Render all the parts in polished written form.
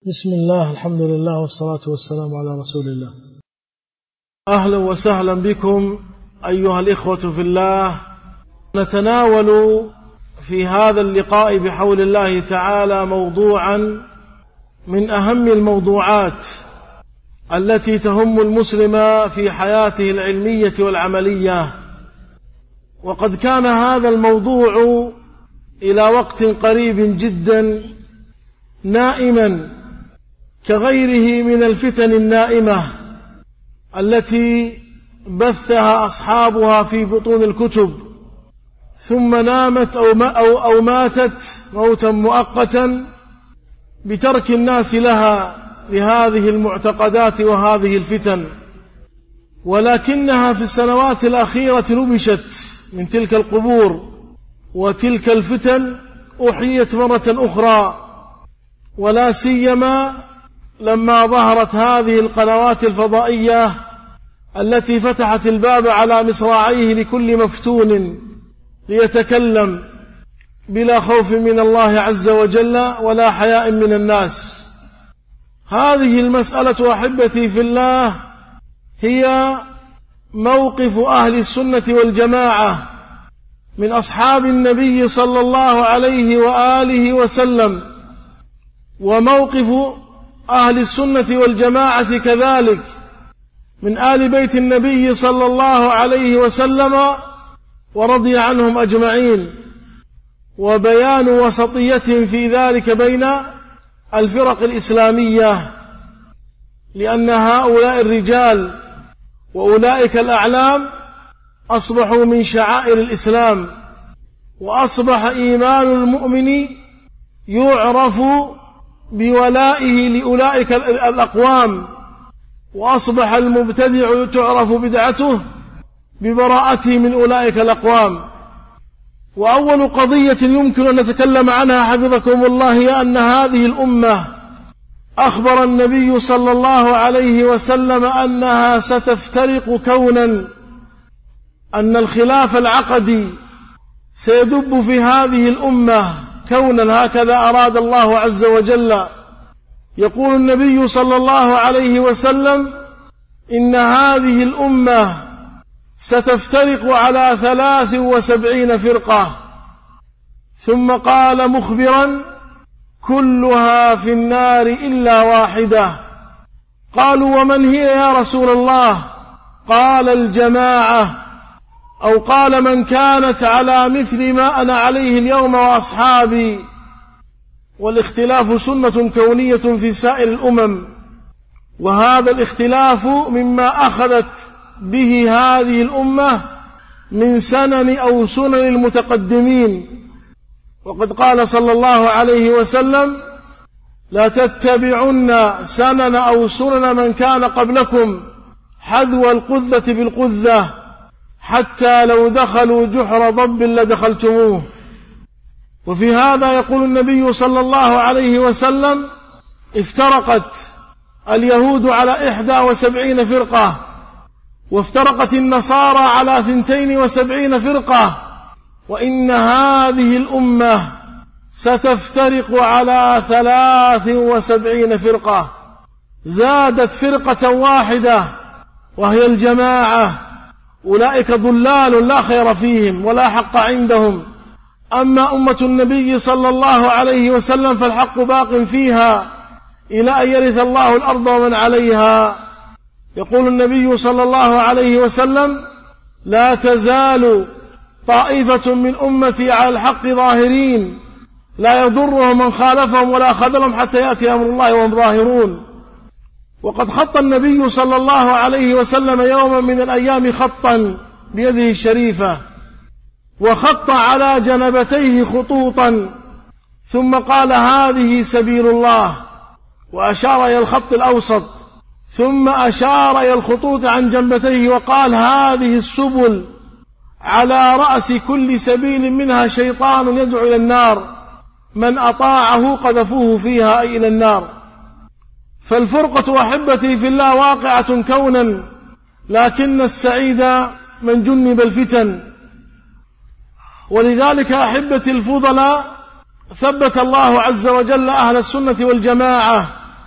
بسم الله، الحمد لله، والصلاة والسلام على رسول الله. أهلا وسهلا بكم أيها الإخوة في الله. نتناول في هذا اللقاء بحول الله تعالى موضوعا من أهم الموضوعات التي تهم المسلم في حياته العلمية والعملية، وقد كان هذا الموضوع إلى وقت قريب جدا نائما كغيره من الفتن النائمة التي بثها أصحابها في بطون الكتب، ثم نامت أو ماتت موتا مؤقتا بترك الناس لها لهذه المعتقدات وهذه الفتن، ولكنها في السنوات الأخيرة نبشت من تلك القبور، وتلك الفتن أحيت مرة أخرى، ولا سيما لما ظهرت هذه القنوات الفضائية التي فتحت الباب على مصراعيه لكل مفتون ليتكلم بلا خوف من الله عز وجل ولا حياء من الناس. هذه المسألة أحبتي في الله هي موقف أهل السنة والجماعة من أصحاب النبي صلى الله عليه وآله وسلم، وموقف أهل السنة والجماعة كذلك من آل بيت النبي صلى الله عليه وسلم ورضي عنهم أجمعين، وبيان وسطية في ذلك بين الفرق الإسلامية، لأن هؤلاء الرجال وأولئك الأعلام أصبحوا من شعائر الإسلام، وأصبح إيمان المؤمن يعرف بولائه لأولئك الأقوام، وأصبح المبتدع تعرف بدعته ببراءته من أولئك الأقوام. وأول قضية يمكن أن نتكلم عنها حفظكم الله هي أن هذه الأمة أخبر النبي صلى الله عليه وسلم أنها ستفترق كونا، أن الخلاف العقدي سيدب في هذه الأمة كونا، هكذا أراد الله عز وجل. يقول النبي صلى الله عليه وسلم إن هذه الأمة ستفترق على 73 فرقة، ثم قال مخبرا كلها في النار إلا واحدة. قالوا ومن هي يا رسول الله؟ قال الجماعة، أو قال من كانت على مثل ما أنا عليه اليوم وأصحابي. والاختلاف سنة كونية في سائر الأمم، وهذا الاختلاف مما أخذت به هذه الأمة من سنن أو سنن المتقدمين. وقد قال صلى الله عليه وسلم لا تتبعن سنن أو سنن من كان قبلكم حذو القذة بالقذة حتى لو دخلوا جحر ضب لدخلتموه. وفي هذا يقول النبي صلى الله عليه وسلم افترقت اليهود على 71 فرقة، وافترقت النصارى على 72 فرقة، وإن هذه الأمة ستفترق على 73 فرقة. زادت فرقة واحدة وهي الجماعة، أولئك ضلال لا خير فيهم ولا حق عندهم. أما أمة النبي صلى الله عليه وسلم فالحق باق فيها إلى أن يرث الله الأرض ومن عليها. يقول النبي صلى الله عليه وسلم لا تزال طائفة من أمتي على الحق ظاهرين لا يضرهم من خالفهم ولا خذلهم حتى يأتي أمر الله وهم ظاهرون. وقد خط النبي صلى الله عليه وسلم يوما من الأيام خطا بيده الشريفة، وخط على جنبتيه خطوطا، ثم قال هذه سبيل الله، وأشار إلى الخط الأوسط، ثم أشار إلى الخطوط عن جنبتيه وقال هذه السبل، على رأس كل سبيل منها شيطان يدعو إلى النار، من أطاعه قذفوه فيها أي إلى النار. فالفرقة أحبتي في الله واقعة كونا، لكن السعيد من جنب الفتن. ولذلك أحبتي الفضلاء ثبت الله عز وجل أهل السنة والجماعة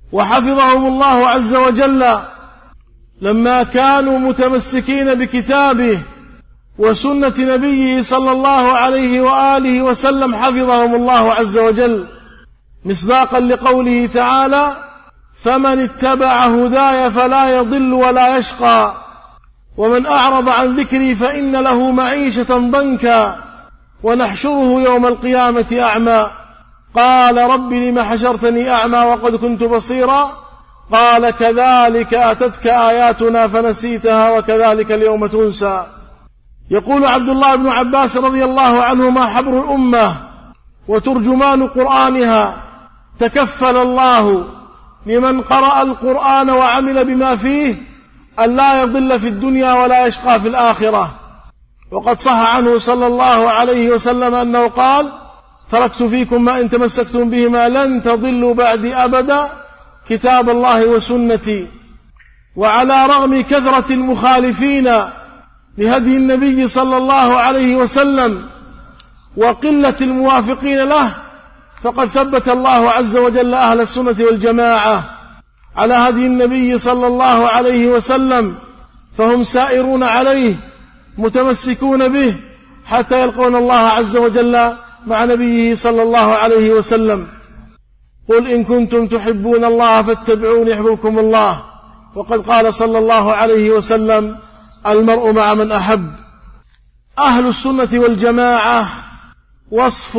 وحفظهم الله عز وجل لما كانوا متمسكين بكتابه وسنة نبيه صلى الله عليه وآله وسلم، حفظهم الله عز وجل، مصداقا لقوله تعالى: فمن اتبع هداي فلا يضل ولا يشقى ومن أعرض عن ذكري فإن له معيشة ضنكا ونحشره يوم القيامة أعمى قال رب لم حشرتني أعمى وقد كنت بصيرا قال كذلك أتتك آياتنا فنسيتها وكذلك اليوم تنسى. يقول عبد الله بن عباس رضي الله عنهما: حبر الأمة وترجمان قرآنها، تكفل الله لمن قرأ القرآن وعمل بما فيه أن لا يضل في الدنيا ولا يشقى في الآخرة. وقد صح عنه صلى الله عليه وسلم أنه قال: تركت فيكم ما إن تمسكتم بهما لن تضلوا بعدي أبدا، كتاب الله وسنتي. وعلى رغم كثرة المخالفين لهدي النبي صلى الله عليه وسلم وقلة الموافقين له، فقد ثبت الله عز وجل أهل السنة والجماعة على هدي النبي صلى الله عليه وسلم، فهم سائرون عليه متمسكون به حتى يلقون الله عز وجل مع نبيه صلى الله عليه وسلم. قل إن كنتم تحبون الله فاتبعوني يحببكم الله. وقد قال صلى الله عليه وسلم: المرء مع من أحب. أهل السنة والجماعة وصف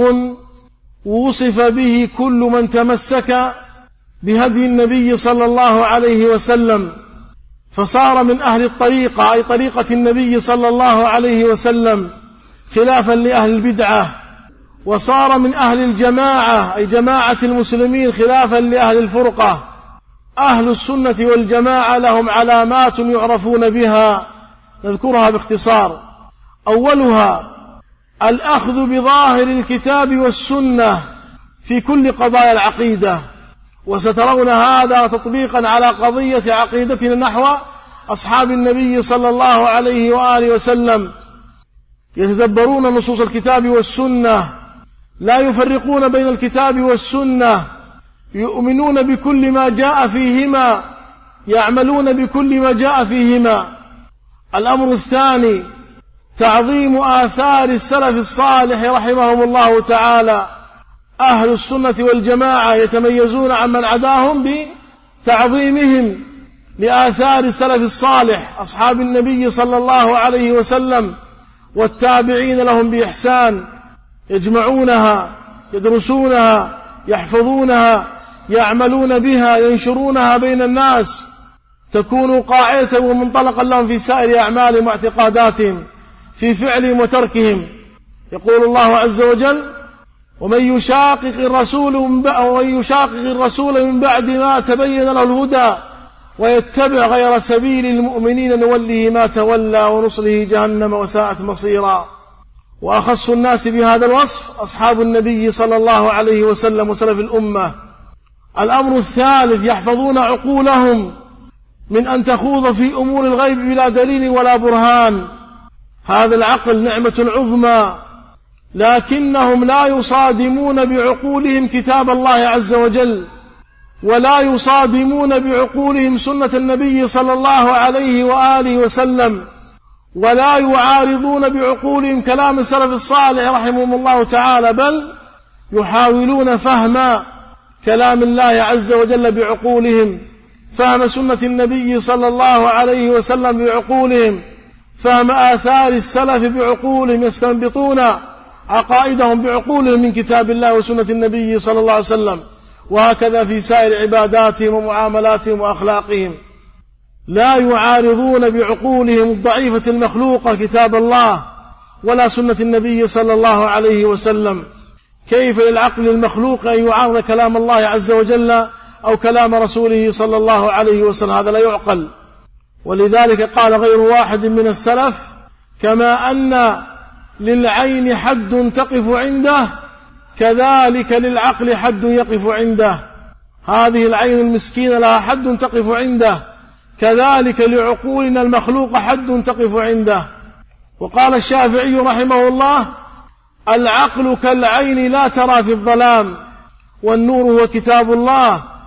وصف به كل من تمسك بهدي النبي صلى الله عليه وسلم، فصار من أهل الطريقة، أي طريقة النبي صلى الله عليه وسلم، خلافا لأهل البدعة. وصار من أهل الجماعة، أي جماعة المسلمين، خلافا لأهل الفرقة. أهل السنة والجماعة لهم علامات يعرفون بها، نذكرها باختصار. أولها الأخذ بظاهر الكتاب والسنة في كل قضايا العقيدة، وسترون هذا تطبيقا على قضية عقيدتنا نحو أصحاب النبي صلى الله عليه وآله وسلم. يتدبرون نصوص الكتاب والسنة، لا يفرقون بين الكتاب والسنة، يؤمنون بكل ما جاء فيهما، يعملون بكل ما جاء فيهما. الأمر الثاني تعظيم آثار السلف الصالح رحمهم الله تعالى. أهل السنة والجماعة يتميزون عمن عداهم بتعظيمهم لآثار السلف الصالح، أصحاب النبي صلى الله عليه وسلم والتابعين لهم بإحسان، يجمعونها، يدرسونها، يحفظونها، يعملون بها، ينشرونها بين الناس، تكون قاعدة ومنطلقا لهم في سائر أعمالهم واعتقاداتهم، في فعلهم وتركهم. يقول الله عز وجل: ومن يشاقق الرسول من بعد ما تبين له الهدى ويتبع غير سبيل المؤمنين نوله ما تولى ونصله جهنم وساءت مصيرا. وأخص الناس بهذا الوصف أصحاب النبي صلى الله عليه وسلم وسلف الأمة. الأمر الثالث يحفظون عقولهم من أن تخوض في أمور الغيب بلا دليل ولا برهان. هذا العقل نعمة عظمى، لكنهم لا يصادمون بعقولهم كتاب الله عز وجل، ولا يصادمون بعقولهم سنة النبي صلى الله عليه وآله وسلم، ولا يعارضون بعقولهم كلام السلف الصالح رحمهم الله تعالى، بل يحاولون فهم كلام الله عز وجل بعقولهم، فهم سنة النبي صلى الله عليه وسلم بعقولهم، فهم آثار السلف بعقولهم، يستنبطون عقائدهم بعقولهم من كتاب الله وسنة النبي صلى الله عليه وسلم. وهكذا في سائر عباداتهم ومعاملاتهم وأخلاقهم، لا يعارضون بعقولهم الضعيفة المخلوقة كتاب الله ولا سنة النبي صلى الله عليه وسلم. كيف للعقل المخلوق أن يعارض كلام الله عز وجل أو كلام رسوله صلى الله عليه وسلم؟ هذا لا يعقل. ولذلك قال غير واحد من السلف: كما أن للعين حد تقف عنده كذلك للعقل حد يقف عنده. هذه العين المسكينة لها حد تقف عنده، كذلك لعقولنا المخلوق حد تقف عنده. وقال الشافعي رحمه الله: العقل كالعين لا ترى في الظلام، والنور هو كتاب الله،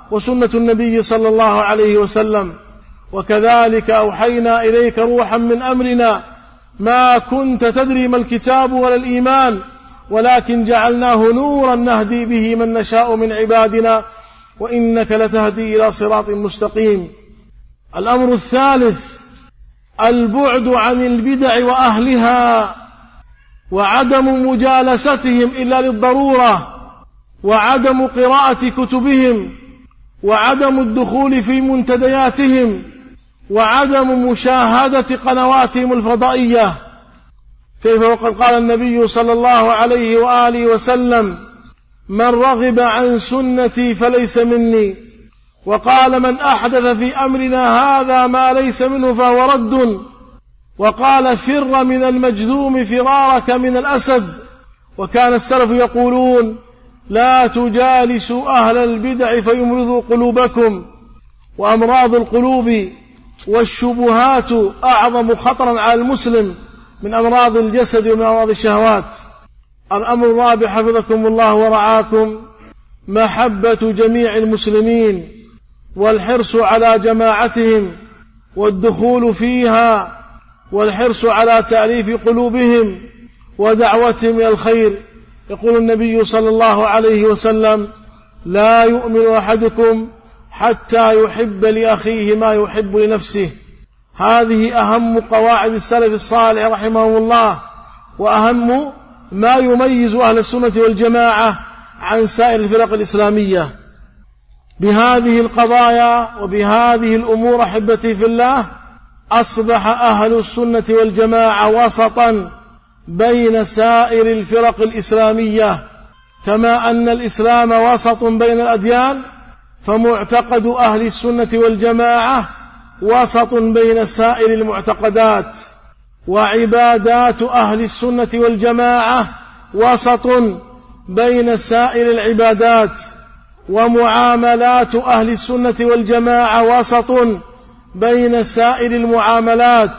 وسنة النبي صلى الله عليه وسلم. وكذلك أوحينا إليك روحا من أمرنا ما كنت تدري ما الكتاب ولا الإيمان ولكن جعلناه نورا نهدي به من نشاء من عبادنا وإنك لتهدي إلى صراط مستقيم. الأمر الثالث البعد عن البدع وأهلها وعدم مجالستهم إلا للضرورة وعدم قراءة كتبهم وعدم الدخول في منتدياتهم وعدم مشاهدة قنواتهم الفضائية. كيف وقد قال النبي صلى الله عليه وآله وسلم من رغب عن سنتي فليس مني، وقال من أحدث في أمرنا هذا ما ليس منه فهو رد، وقال فر من المجذوم فرارك من الأسد. وكان السلف يقولون لا تجالسوا أهل البدع فيمرضوا قلوبكم. وأمراض القلوب والشبهات أعظم خطرا على المسلم من أمراض الجسد ومن أمراض الشهوات. الأمر الرابع حفظكم الله ورعاكم محبة جميع المسلمين والحرص على جماعتهم والدخول فيها والحرص على تأليف قلوبهم ودعوتهم إلى الخير. يقول النبي صلى الله عليه وسلم لا يؤمن أحدكم حتى يحب لأخيه ما يحب لنفسه. هذه أهم قواعد السلف الصالح رحمهم الله وأهم ما يميز أهل السنة والجماعة عن سائر الفرق الإسلامية. بهذه القضايا وبهذه الأمور أحبتي في الله أصبح أهل السنة والجماعة وسطا بين سائر الفرق الإسلامية، كما أن الإسلام وسط بين الأديان فمعتقد أهل السنة والجماعة وسط بين سائر المعتقدات، وعبادات أهل السنة والجماعة وسط بين سائر العبادات، ومعاملات أهل السنة والجماعة وسط بين سائر المعاملات،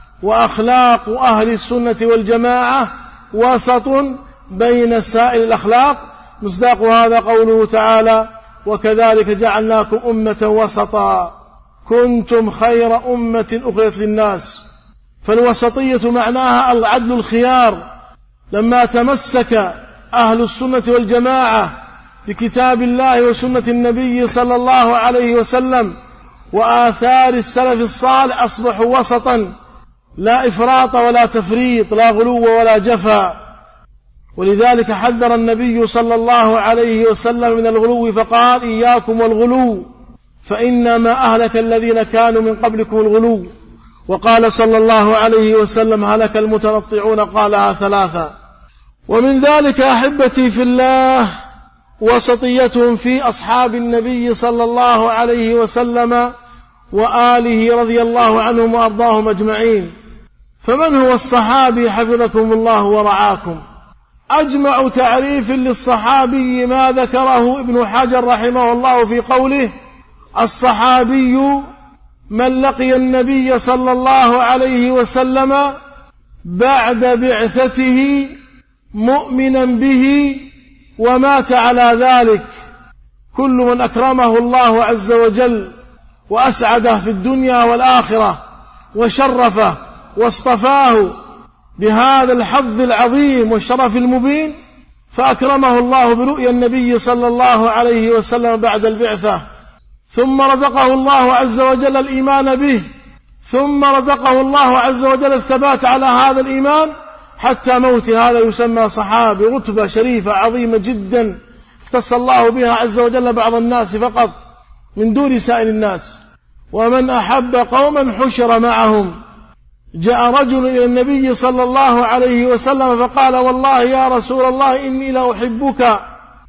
وأخلاق أهل السنة والجماعة وسط بين سائر الأخلاق. مصداق هذا قوله تعالى وكذلك جعلناكم أمة وسطا كنتم خير أمة أخرجت للناس. فالوسطية معناها العدل الخيار. لما تمسك أهل السنة والجماعة بكتاب الله وسنة النبي صلى الله عليه وسلم وآثار السلف الصالح أصبحوا وسطا، لا إفراط ولا تفريط، لا غلو ولا جفا. ولذلك حذر النبي صلى الله عليه وسلم من الغلو فقال إياكم والغلو فإنما أهلك الذين كانوا من قبلكم الغلو. وقال صلى الله عليه وسلم هلك المتنطعون قالها ثلاثا. ومن ذلك أحبتي في الله وسطيتهم في أصحاب النبي صلى الله عليه وسلم وآله رضي الله عنهم وأرضاهم أجمعين. فمن هو الصحابي حفظكم الله ورعاكم؟ أجمع تعريف للصحابي ما ذكره ابن حجر رحمه الله في قوله الصحابي من لقي النبي صلى الله عليه وسلم بعد بعثته مؤمنا به ومات على ذلك، كل من أكرمه الله عز وجل وأسعده في الدنيا والآخرة وشرفه واصطفاه بهذا الحظ العظيم والشرف المبين، فأكرمه الله برؤيا النبي صلى الله عليه وسلم بعد البعثة، ثم رزقه الله عز وجل الإيمان به، ثم رزقه الله عز وجل الثبات على هذا الإيمان حتى موت. هذا يسمى صحابي، رتبة شريفة عظيمة جدا اختص الله بها عز وجل بعض الناس فقط من دون سائر الناس. ومن أحب قوما حشر معهم. جاء رجل إلى النبي صلى الله عليه وسلم فقال والله يا رسول الله إني لأحبك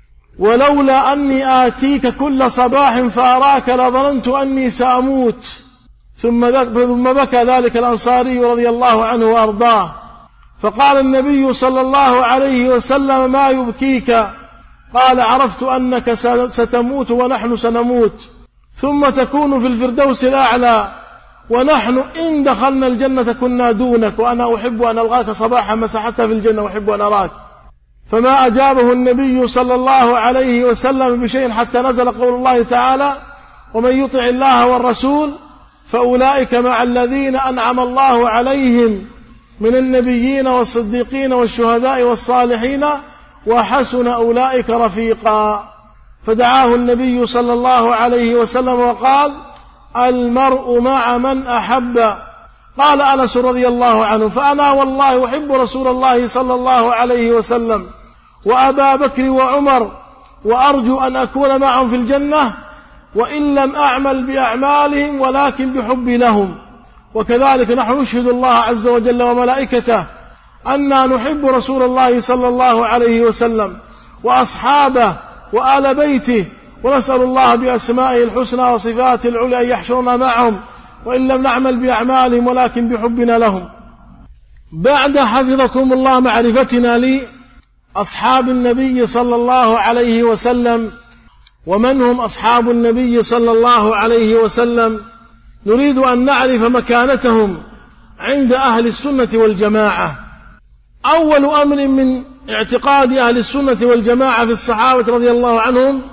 ولولا أني آتيك كل صباح فأراك لظننت أني سأموت. ثم بكى ذلك الأنصاري رضي الله عنه وأرضاه. فقال النبي صلى الله عليه وسلم ما يبكيك؟ قال عرفت أنك ستموت ونحن سنموت، ثم تكون في الفردوس الأعلى، ونحن إن دخلنا الجنة كنا دونك، وأنا أحب أن ألقاك صباحا مسا حتى في الجنة أحب أن أراك. فما أجابه النبي صلى الله عليه وسلم بشيء حتى نزل قول الله تعالى: ومن يطع الله والرسول فأولئك مع الذين أنعم الله عليهم من النبيين والصديقين والشهداء والصالحين وحسن أولئك رفيقا. فدعاه النبي صلى الله عليه وسلم وقال: المرء مع من أحب. قال أنس رضي الله عنه: فأنا والله أحب رسول الله صلى الله عليه وسلم وأبا بكر وعمر، وأرجو أن أكون معهم في الجنة وإن لم أعمل بأعمالهم ولكن بحبي لهم. وكذلك نحن نشهد الله عز وجل وملائكته أننا نحب رسول الله صلى الله عليه وسلم وأصحابه وآل بيته، ونسأل الله بأسمائه الحسنى وصفاته العلى أن يحشرنا معهم وإن لم نعمل بأعمالهم ولكن بحبنا لهم. بعد حفظكم الله معرفتنا لأصحاب النبي صلى الله عليه وسلم ومن هم أصحاب النبي صلى الله عليه وسلم، نريد أن نعرف مكانتهم عند أهل السنة والجماعة. أول أمر من اعتقاد أهل السنة والجماعة في الصحابة رضي الله عنهم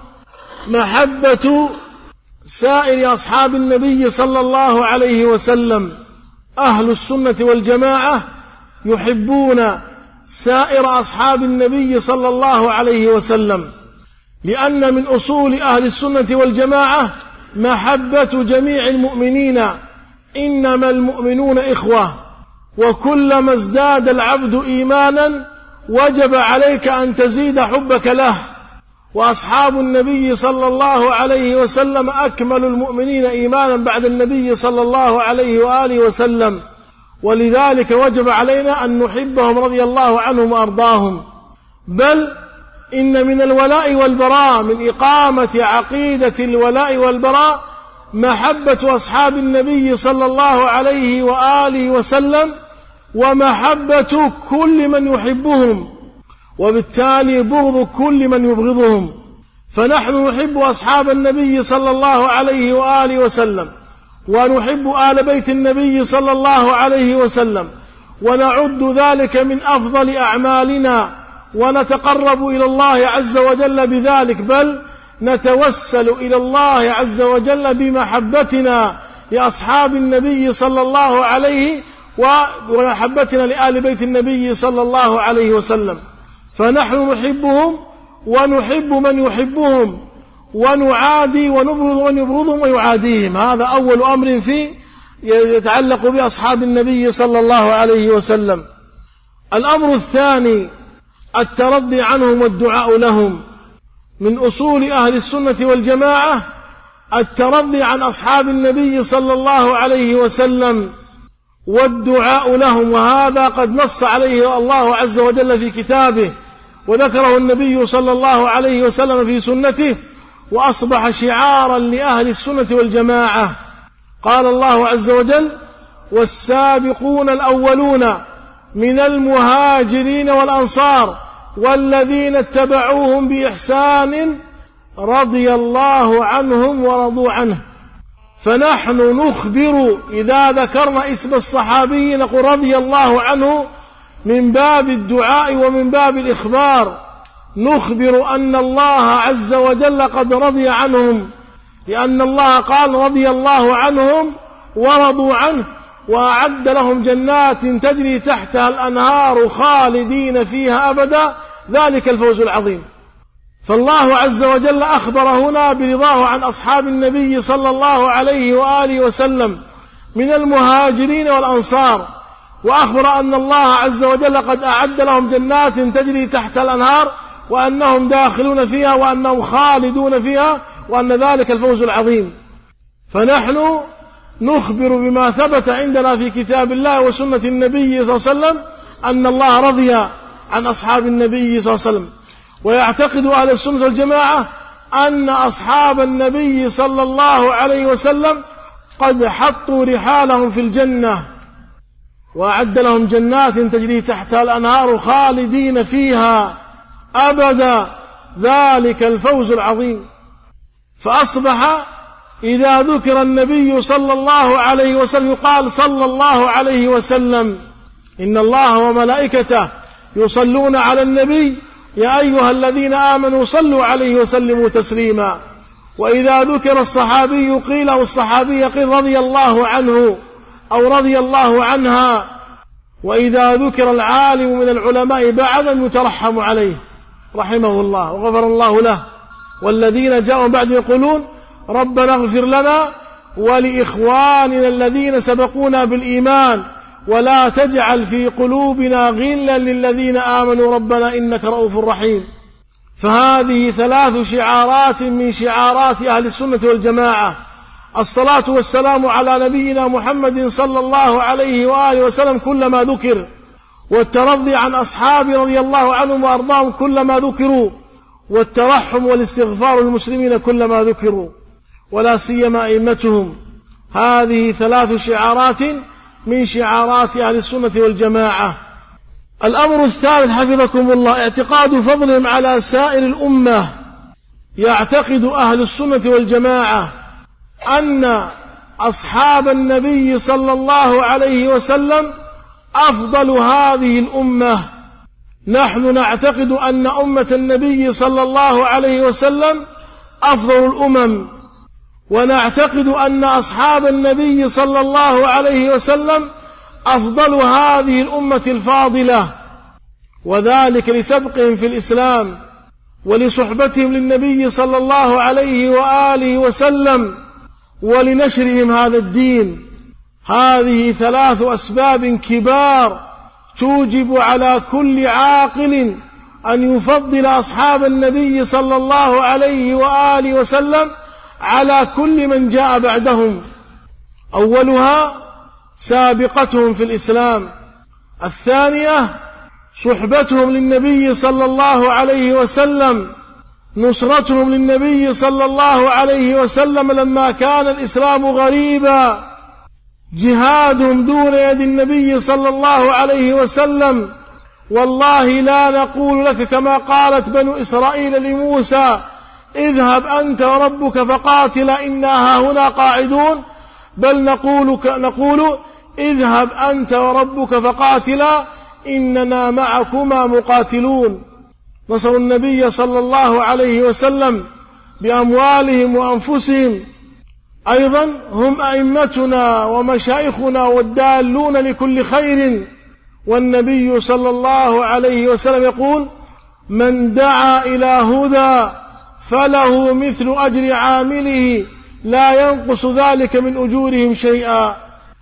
محبة سائر أصحاب النبي صلى الله عليه وسلم. أهل السنة والجماعة يحبون سائر أصحاب النبي صلى الله عليه وسلم، لأن من أصول أهل السنة والجماعة محبة جميع المؤمنين، إنما المؤمنون إخوة، وكلما ازداد العبد إيمانا وجب عليك أن تزيد حبك له. وأصحاب النبي صلى الله عليه وسلم أكمل المؤمنين إيمانا بعد النبي صلى الله عليه وآله وسلم، ولذلك وجب علينا أن نحبهم رضي الله عنهم وأرضاهم. بل إن من الولاء والبراء، من إقامة عقيدة الولاء والبراء، محبة أصحاب النبي صلى الله عليه وآله وسلم ومحبة كل من يحبهم، وبالتالي بغض كل من يبغضهم. فنحن نحب أصحاب النبي صلى الله عليه وآله وسلم، ونحب آل بيت النبي صلى الله عليه وسلم، ونعد ذلك من أفضل أعمالنا، ونتقرب إلى الله عز وجل بذلك، بل نتوسل إلى الله عز وجل بمحبتنا لأصحاب النبي صلى الله عليه ومحبتنا لآل بيت النبي صلى الله عليه وسلم. فنحن نحبهم ونحب من يحبهم، ونعادي ونبغض من يبغضهم ويعاديهم. هذا أول أمر فيه يتعلق بأصحاب النبي صلى الله عليه وسلم. الأمر الثاني الترضي عنهم والدعاء لهم. من أصول أهل السنة والجماعة الترضي عن أصحاب النبي صلى الله عليه وسلم والدعاء لهم، وهذا قد نص عليه الله عز وجل في كتابه، وذكره النبي صلى الله عليه وسلم في سنته، وأصبح شعارا لأهل السنة والجماعة. قال الله عز وجل: والسابقون الأولون من المهاجرين والأنصار والذين اتبعوهم بإحسان رضي الله عنهم ورضوا عنه. فنحن نخبر إذا ذكرنا اسم الصحابي نقول رضي الله عنه من باب الدعاء ومن باب الإخبار، نخبر أن الله عز وجل قد رضي عنهم، لأن الله قال رضي الله عنهم ورضوا عنه، وأعد لهم جنات تجري تحتها الأنهار خالدين فيها أبدا، ذلك الفوز العظيم. فالله عز وجل أخبر هنا برضاه عن أصحاب النبي صلى الله عليه وآله وسلم من المهاجرين والأنصار، وأخبر أن الله عز وجل قد أعد لهم جنات تجري تحت الأنهار، وأنهم داخلون فيها وأنهم خالدون فيها، وأن ذلك الفوز العظيم. فنحن نخبر بما ثبت عندنا في كتاب الله وسنة النبي صلى الله عليه وسلم أن الله رضي عن أصحاب النبي صلى الله عليه وسلم. ويعتقد أهل السنة والجماعة أن أصحاب النبي صلى الله عليه وسلم قد حطوا رحالهم في الجنة، وأعد لهم جنات تجري تحتها الأنهار خالدين فيها أبدا، ذلك الفوز العظيم. فأصبح إذا ذكر النبي صلى الله عليه وسلم قال صلى الله عليه وسلم: إن الله وملائكته يصلون على النبي يا أيها الذين آمنوا صلوا عليه وسلموا تسليما. وإذا ذكر الصحابي قيل أو الصحابي قيل رضي الله عنه أو رضي الله عنها. وإذا ذكر العالم من العلماء بعدا يترحم عليه رحمه الله وغفر الله له. والذين جاءوا بعد يقولون ربنا اغفر لنا ولإخواننا الذين سبقونا بالإيمان ولا تجعل في قلوبنا غلا للذين آمنوا ربنا إنك رؤوف رحيم. فهذه 3 شعارات من شعارات أهل السنة والجماعة: الصلاة والسلام على نبينا محمد صلى الله عليه وآله وسلم كلما ذكر، والترضي عن أصحابه رضي الله عنهم وأرضاهم كلما ذكروا، والترحم والاستغفار للمسلمين كلما ذكروا، ولا سيما أئمتهم. هذه 3 شعارات من شعارات أهل السنة والجماعة. الأمر الثالث حفظكم الله اعتقاد فضلهم على سائر الأمة. يعتقد أهل السنة والجماعة أن أصحاب النبي صلى الله عليه وسلم أفضل هذه الأمة. نحن نعتقد أن أمة النبي صلى الله عليه وسلم أفضل الأمم، ونعتقد أن أصحاب النبي صلى الله عليه وسلم أفضل هذه الأمة الفاضلة، وذلك لسبقهم في الإسلام ولصحبتهم للنبي صلى الله عليه وآله وسلم ولنشرهم هذا الدين. هذه 3 أسباب كبار توجب على كل عاقل أن يفضل أصحاب النبي صلى الله عليه وآله وسلم على كل من جاء بعدهم. أولها سابقتهم في الإسلام، الثانية صحبتهم للنبي صلى الله عليه وسلم، نصرتهم للنبي صلى الله عليه وسلم لما كان الإسلام غريبا، جهادهم دون يد النبي صلى الله عليه وسلم. والله لا نقول لك كما قالت بنو إسرائيل لموسى اذهب أنت وربك فقاتلا إنا هاهنا قاعدون، بل نقول اذهب أنت وربك فقاتلا إننا معكما مقاتلون. نصروا النبي صلى الله عليه وسلم بأموالهم وأنفسهم. أيضا هم أئمتنا ومشايخنا والدالون لكل خير. والنبي صلى الله عليه وسلم يقول من دعا إلى هدى فله مثل أجر عامله لا ينقص ذلك من أجورهم شيئا.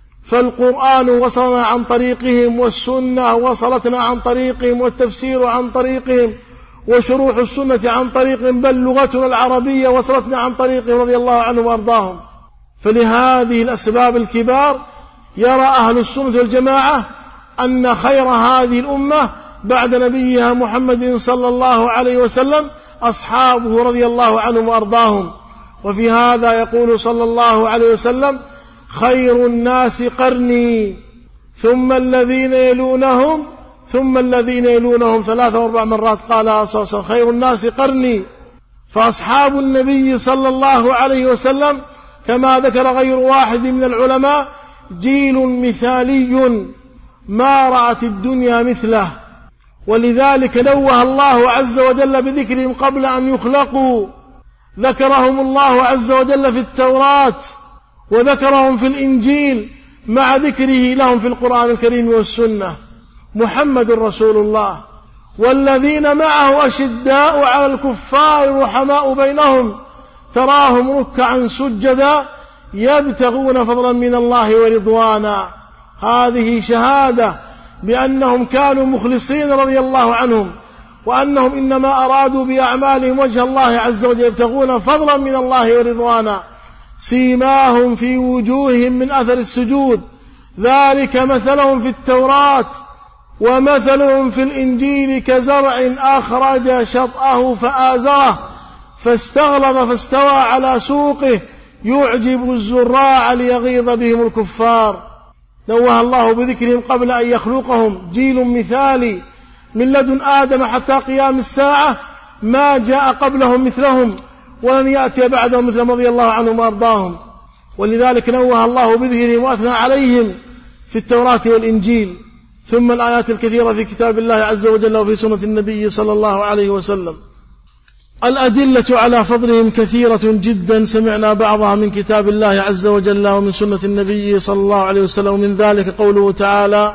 فالقرآن وصلنا عن طريقهم، والسنة وصلتنا عن طريقهم، والتفسير عن طريقهم، وشروح السنة عن طريقهم، بل لغتنا العربية وصلتنا عن طريقهم رضي الله عنهم وأرضاهم. فلهذه الأسباب الكبار يرى أهل السنة والجماعة أن خير هذه الأمة بعد نبيها محمد صلى الله عليه وسلم أصحابه رضي الله عنهم وأرضاهم. وفي هذا يقول صلى الله عليه وسلم خير الناس قرني ثم الذين يلونهم ثم الذين يلونهم 3 و4 مرات قالها صلى الله عليه وسلم خير الناس قرني. فأصحاب النبي صلى الله عليه وسلم كما ذكر غير واحد من العلماء جيل مثالي ما رأت الدنيا مثله. ولذلك نوه الله عز وجل بذكرهم قبل أن يخلقوا. ذكرهم الله عز وجل في التوراة وذكرهم في الإنجيل مع ذكره لهم في القرآن الكريم والسنة. محمد رسول الله والذين معه أشداء على الكفار رحماء بينهم تراهم ركعا سجدا يبتغون فضلا من الله ورضوانا. هذه شهادة بأنهم كانوا مخلصين رضي الله عنهم، وأنهم إنما أرادوا بأعمالهم وجه الله عز وجل يبتغون فضلا من الله ورضوانا. سيماهم في وجوههم من أثر السجود ذلك مثلهم في التوراة ومثلهم في الإنجيل كزرع أخرج شطأه فآزره فاستغلظ فاستوى على سوقه يعجب الزراع ليغيظ بهم الكفار. نوه الله بذكرهم قبل أن يخلقهم جيل مثالي من لدن آدم حتى قيام الساعة ما جاء قبلهم مثلهم ولن يأتي بعدهم مثلهم رضي الله عنهم وأرضاهم. ولذلك نوه الله بذكرهم وأثنى عليهم في التوراة والإنجيل. ثم الآيات الكثيرة في كتاب الله عز وجل وفي سنة النبي صلى الله عليه وسلم. الأدلة على فضلهم كثيرة جدا، سمعنا بعضها من كتاب الله عز وجل ومن سنة النبي صلى الله عليه وسلم. ومن ذلك قوله تعالى: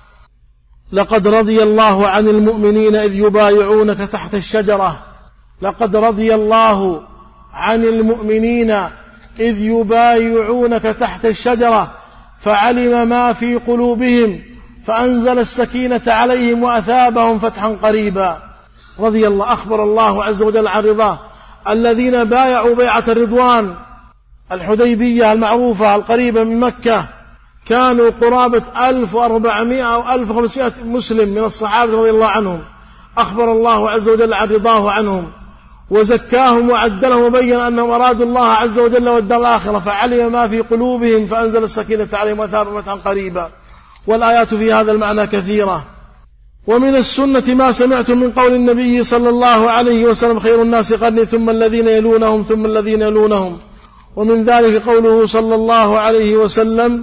لقد رضي الله عن المؤمنين إذ يبايعونك تحت الشجرة. لقد رضي الله عن المؤمنين إذ يبايعونك تحت الشجرة فعلم ما في قلوبهم فأنزل السكينة عليهم وأثابهم فتحا قريبا. رضي الله، أخبر الله عز وجل عن رضاه. الذين بايعوا بيعة الرضوان الحديبية المعروفة القريبة من مكة كانوا قرابة 1400 أو 1500 مسلم من الصحابة رضي الله عنهم. أخبر الله عز وجل عن رضاه عنهم وزكاهم وعدلهم وبين أنهم أرادوا الله عز وجل والدار الآخرة فعلم ما في قلوبهم فأنزل السكينة عليهم وأثابهم فتحا قريبا. والآيات في هذا المعنى كثيرة. ومن السنة ما سمعتم من قول النبي صلى الله عليه وسلم: خير الناس قرني ثم الذين يلونهم ثم الذين يلونهم. ومن ذلك قوله صلى الله عليه وسلم: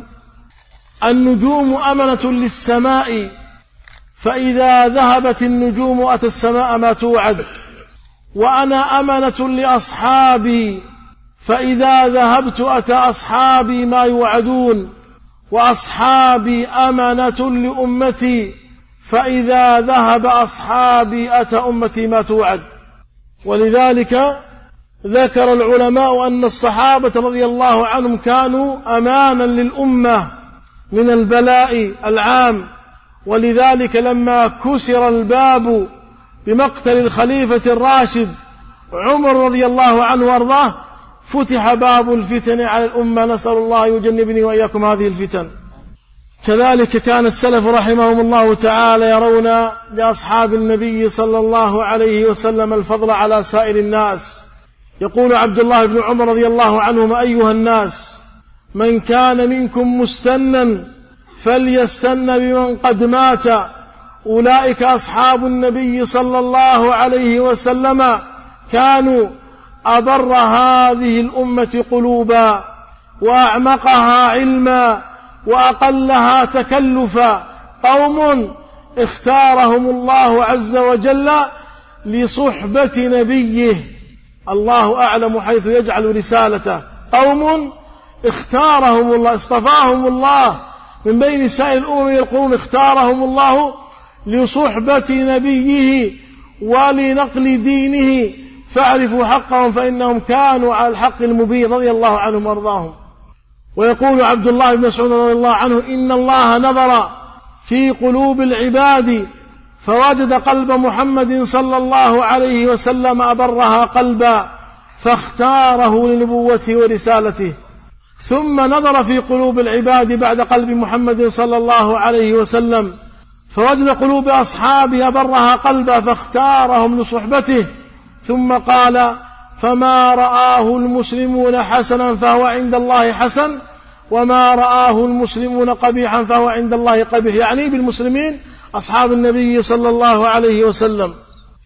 النجوم أمنة للسماء فإذا ذهبت النجوم أتى السماء ما توعد، وأنا أمنة لأصحابي فإذا ذهبت أتى أصحابي ما يوعدون، وأصحابي أمنة لأمتي فإذا ذهب أصحابي أتى أمتي ما توعد. ولذلك ذكر العلماء أن الصحابة رضي الله عنهم كانوا أمانا للأمة من البلاء العام. ولذلك لما كسر الباب بمقتل الخليفة الراشد عمر رضي الله عنه وارضاه فتح باب الفتن على الأمة، نسأل الله يجنبني وإياكم هذه الفتن. كذلك كان السلف رحمهم الله تعالى يرون لأصحاب النبي صلى الله عليه وسلم الفضل على سائر الناس. يقول عبد الله بن عمر رضي الله عنهما: أيها الناس، من كان منكم مستنا فليستن بمن قد مات، أولئك أصحاب النبي صلى الله عليه وسلم كانوا أبر هذه الأمة قلوبا وأعمقها علما وأقلها تكلفا، قوم اختارهم الله عز وجل لصحبة نبيه، الله أعلم حيث يجعل رسالته. قوم اختارهم الله، اصطفاهم الله من بين سائر الأمم القرون، اختارهم الله لصحبة نبيه ولنقل دينه، فاعرفوا حقهم فإنهم كانوا على الحق المبين، رضي الله عنهم وارضاهم. ويقول عبد الله بن مسعود رضي الله عنه: إن الله نظر في قلوب العباد فوجد قلب محمد صلى الله عليه وسلم أبرها قلبا فاختاره لنبوته ورسالته، ثم نظر في قلوب العباد بعد قلب محمد صلى الله عليه وسلم فوجد قلوب أصحابه أبرها قلبا فاختارهم لصحبته، ثم قال: فما رآه المسلمون حسنا فهو عند الله حسن، وما رآه المسلمون قبيحا فهو عند الله قبيح، يعني بالمسلمين أصحاب النبي صلى الله عليه وسلم.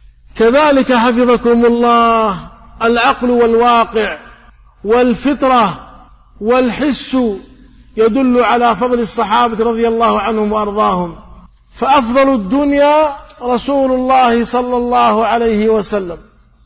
كذلك حفظكم الله العقل والواقع والفطرة والحس يدل على فضل الصحابة رضي الله عنهم وأرضاهم. فأفضل الدنيا رسول الله صلى الله عليه وسلم.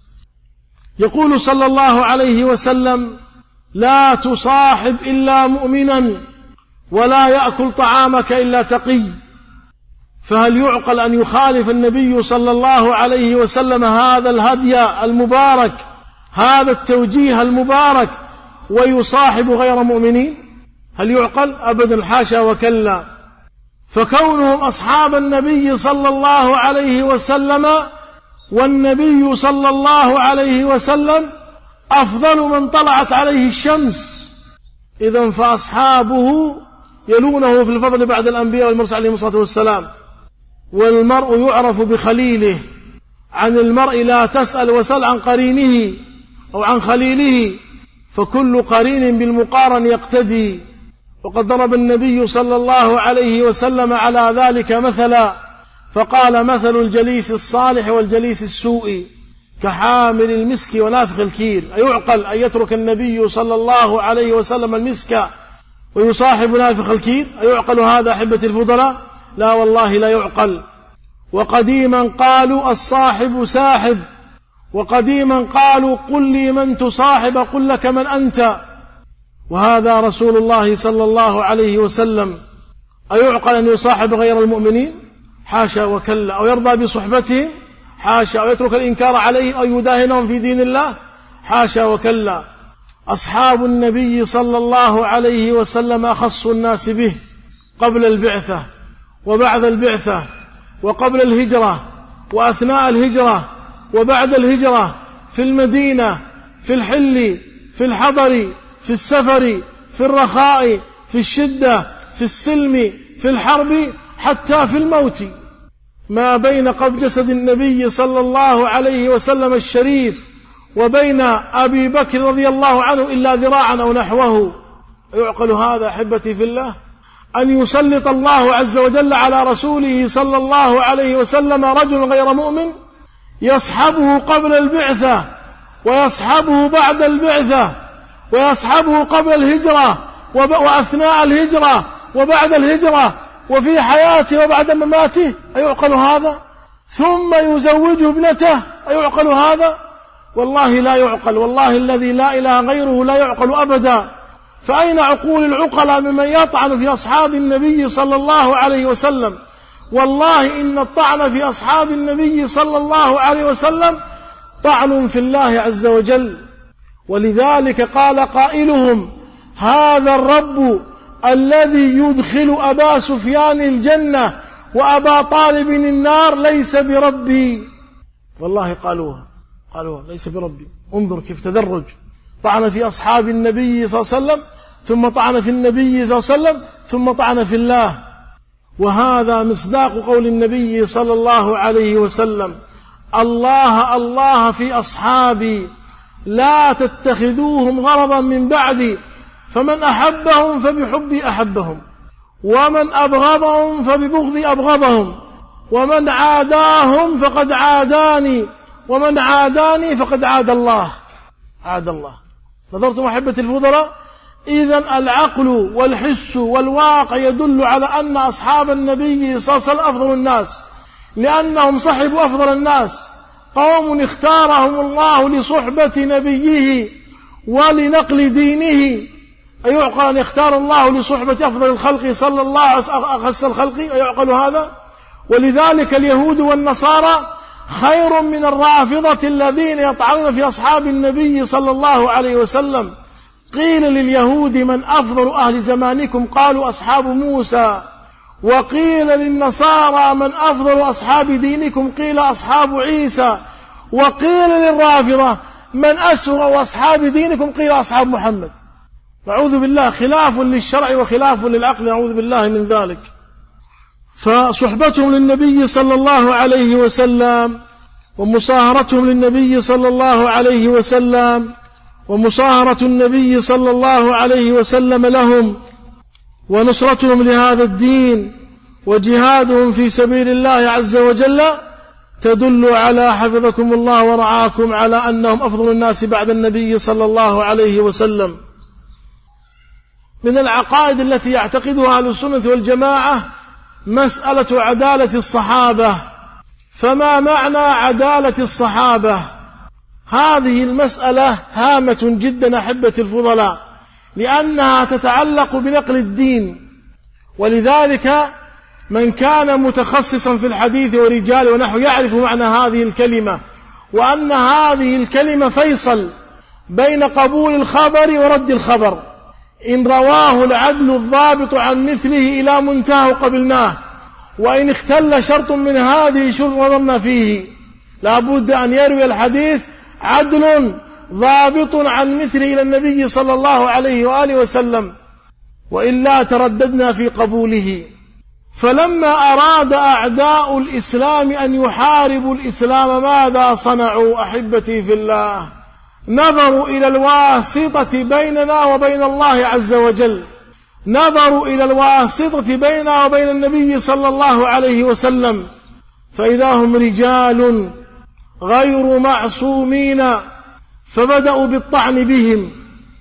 يقول صلى الله عليه وسلم: لا تصاحب إلا مؤمنا ولا يأكل طعامك إلا تقي. فهل يعقل أن يخالف النبي صلى الله عليه وسلم هذا الهدي المبارك، هذا التوجيه المبارك، ويصاحب غير مؤمنين؟ هل يعقل؟ أبدا، حاشا وكلا. فكونهم أصحاب النبي صلى الله عليه وسلم والنبي صلى الله عليه وسلم أفضل من طلعت عليه الشمس، إذن فأصحابه يلونه في الفضل بعد الأنبياء والمرسل عليهم الصلاة والسلام. والمرء يعرف بخليله، عن المرء لا تسأل وسل عن قرينه أو عن خليله، فكل قرين بالمقارن يقتدي. وقد ضرب النبي صلى الله عليه وسلم على ذلك مثلا فقال: مثل الجليس الصالح والجليس السوء كحامل المسك ونافخ الكير. أيعقل أن يترك النبي صلى الله عليه وسلم المسك ويصاحب نافخ الكير؟ أيعقل هذا أحبة الفضلاء؟ لا والله لا يعقل. وقديما قالوا الصاحب ساحب، وقديما قالوا قل لي من تصاحب قل لك من أنت. وهذا رسول الله صلى الله عليه وسلم، أيعقل أن يصاحب غير المؤمنين؟ حاشا وكلا. أو يرضى بصحبتهم؟ حاشا. أو يترك الإنكار عليهم أو يداهنهم في دين الله؟ حاشا وكلا. أصحاب النبي صلى الله عليه وسلم أخص الناس به قبل البعثة وبعد البعثة، وقبل الهجرة وأثناء الهجرة وبعد الهجرة، في المدينة، في الحل، في الحضر، في السفر، في الرخاء، في الشدة، في السلم، في الحرب، حتى في الموت. ما بين قبض جسد النبي صلى الله عليه وسلم الشريف وبين أبي بكر رضي الله عنه إلا ذراعا أو نحوه. يعقل هذا أحبتي في الله؟ أن يسلط الله عز وجل على رسوله صلى الله عليه وسلم رجل غير مؤمن يصحبه قبل البعثة ويصحبه بعد البعثة ويصحبه قبل الهجرة وأثناء الهجرة وبعد الهجرة وفي حياته وبعد مماته؟ أيعقل هذا؟ ثم يزوجه ابنته؟ أيعقل هذا؟ والله لا يعقل، والله الذي لا إله غيره لا يعقل أبدا. فأين عقول العقلاء ممن يطعن في أصحاب النبي صلى الله عليه وسلم؟ والله إن الطعن في أصحاب النبي صلى الله عليه وسلم طعن في الله عز وجل. ولذلك قال قائلهم هذا الرب الذي يدخل أبا سفيان الجنة وأبا طالب النار ليس بربي. والله قالوها ليس بربي. انظر كيف تدرج، طعن في أصحاب النبي صلى الله عليه وسلم، ثم طعن في النبي صلى الله عليه وسلم، ثم طعن في الله. وهذا مصداق قول النبي صلى الله عليه وسلم الله الله في أصحابي لا تتخذوهم غرضا من بعدي، فمن أحبهم فبحبي أحبهم، ومن أبغضهم فببغضي أبغضهم، ومن عاداهم فقد عاداني، ومن عاداني فقد عاد الله. عاد الله. نظرتم أحبة الفضلاء؟ إذن العقل والحس والواقع يدل على أن أصحاب النبي صلى الله عليه وسلم أفضل الناس، لأنهم صحبوا أفضل الناس، قوم اختارهم الله لصحبة نبيه ولنقل دينه. أيعقل أن يختار الله لصحبة أفضل الخلق صلى الله عليه وسلم أخص الخلق؟ أيعقل هذا؟ ولذلك اليهود والنصارى خير من الرافضة الذين يطعنون في أصحاب النبي صلى الله عليه وسلم. قيل لليهود من أفضل أهل زمانكم؟ قالوا أصحاب موسى. وقيل للنصارى من أفضل أصحاب دينكم؟ قيل أصحاب عيسى. وقيل للرافضة من أسوأ أصحاب دينكم؟ قيل أصحاب محمد. نعوذ بالله، خلاف للشرع وخلاف للعقل، نعوذ بالله من ذلك. فصحبتهم للنبي صلى الله عليه وسلم ومصاهرتهم للنبي صلى الله عليه وسلم ومصاهرة النبي صلى الله عليه وسلم لهم ونصرتهم لهذا الدين وجهادهم في سبيل الله عز وجل تدل على حفظكم الله ورعاكم على أنهم أفضل الناس بعد النبي صلى الله عليه وسلم. من العقائد التي يعتقدها أهل السنة والجماعة مسألة عدالة الصحابة. فما معنى عدالة الصحابة؟ هذه المسألة هامة جدا أحبة الفضلاء، لأنها تتعلق بنقل الدين. ولذلك من كان متخصصا في الحديث ورجال ونحو يعرف معنى هذه الكلمة، وأن هذه الكلمة فيصل بين قبول الخبر ورد الخبر. إن رواه العدل الضابط عن مثله إلى منتهى قبلناه، وإن اختل شرط من هذه شرط نظرنا فيه. لا بد أن يروي الحديث عدل ضابط عن مثله إلى النبي صلى الله عليه وآله وسلم، وإلا ترددنا في قبوله. فلما أراد أعداء الإسلام أن يحاربوا الإسلام ماذا صنعوا أحبتي في الله؟ نظروا إلى الواسطة بيننا وبين الله عز وجل، نظروا إلى الواسطة بيننا وبين النبي صلى الله عليه وسلم، فإذا هم رجال غير معصومين، فبدأوا بالطعن بهم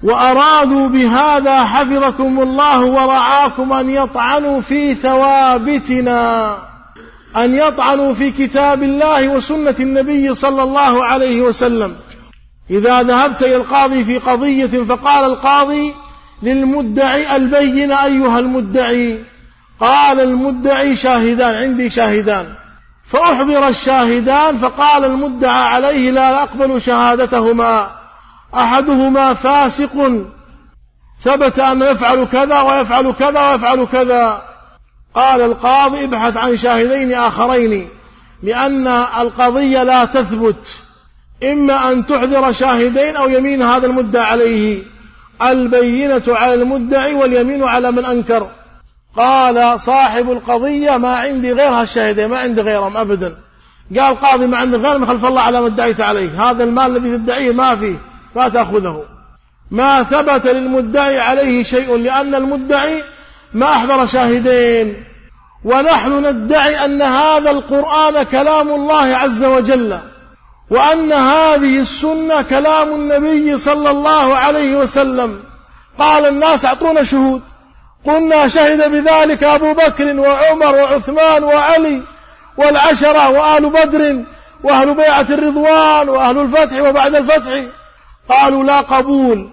وأرادوا بهذا حفظكم الله ورعاكم أن يطعنوا في ثوابتنا، أن يطعنوا في كتاب الله وسنة النبي صلى الله عليه وسلم. إذا ذهبت إلى القاضي في قضية فقال القاضي للمدعي البينة أيها المدعي، قال المدعي شاهدان، عندي شاهدان، فأحضر الشاهدان، فقال المدعى عليه لا أقبل شهادتهما، أحدهما فاسق ثبت أن يفعل كذا ويفعل كذا ويفعل كذا. قال القاضي ابحث عن شاهدين آخرين، لأن القضية لا تثبت، إما أن تحضر شاهدين أو يمين هذا المدعى عليه، البينة على المدعي واليمين على من أنكر. قال صاحب القضية ما عندي غير هالشاهدين، ما عندي غيرهم أبدا. قال القاضي ما عندي غيرهم، خلف الله على ما ادعيت عليه، هذا المال الذي تدعيه ما فيه، لا تأخذه، ما ثبت للمدعي عليه شيء، لأن المدعي ما أحضر شاهدين. ونحن ندعي أن هذا القرآن كلام الله عز وجل، وأن هذه السنة كلام النبي صلى الله عليه وسلم. قال الناس أعطونا شهود، قلنا شهد بذلك أبو بكر وعمر وعثمان وعلي والعشرة وآل بدر وأهل بيعة الرضوان وأهل الفتح وبعد الفتح. قالوا لا قبول،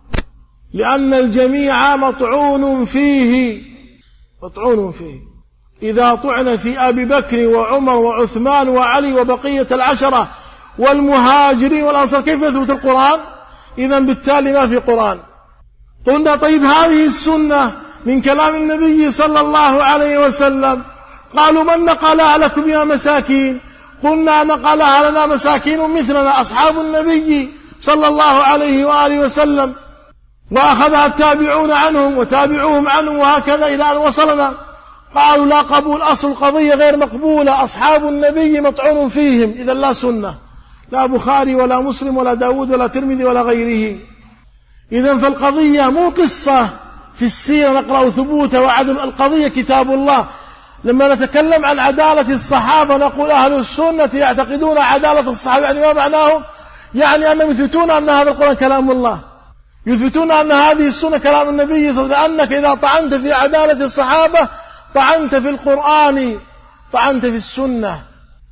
لأن الجميع مطعون فيه، مطعون فيه. إذا طعن في أبي بكر وعمر وعثمان وعلي وبقية العشرة والمهاجرين والأنصار كيف يثبت القرآن؟ إذن بالتالي ما في قرآن. قلنا طيب هذه السنة من كلام النبي صلى الله عليه وسلم. قالوا من نقلها لكم يا مساكين؟ قلنا نقلها لنا مساكين مثلنا أصحاب النبي صلى الله عليه وآله وسلم، وأخذها التابعون عنهم وتابعوهم عنهم وهكذا إلى أن وصلنا. قالوا لا قبول، أصل القضية غير مقبولة، أصحاب النبي مطعون فيهم، إذا لا سنة، لا بخاري ولا مسلم ولا داود ولا ترمذي ولا غيره. إذن فالقضية مو قصة في السيرة نقرأ ثبوتها وعدم، القضية كتاب الله. لما نتكلم عن عدالة الصحابة نقول أهل السنة يعتقدون عدالة الصحابة، يعني ما معناه؟ يعني أنهم يثبتون أن هذا القرآن كلام الله، يثبتون أن هذه السنة كلام النبي صلى الله عليه وسلم، لأنك إذا طعنت في عدالة الصحابة طعنت في القرآن، طعنت في السنة.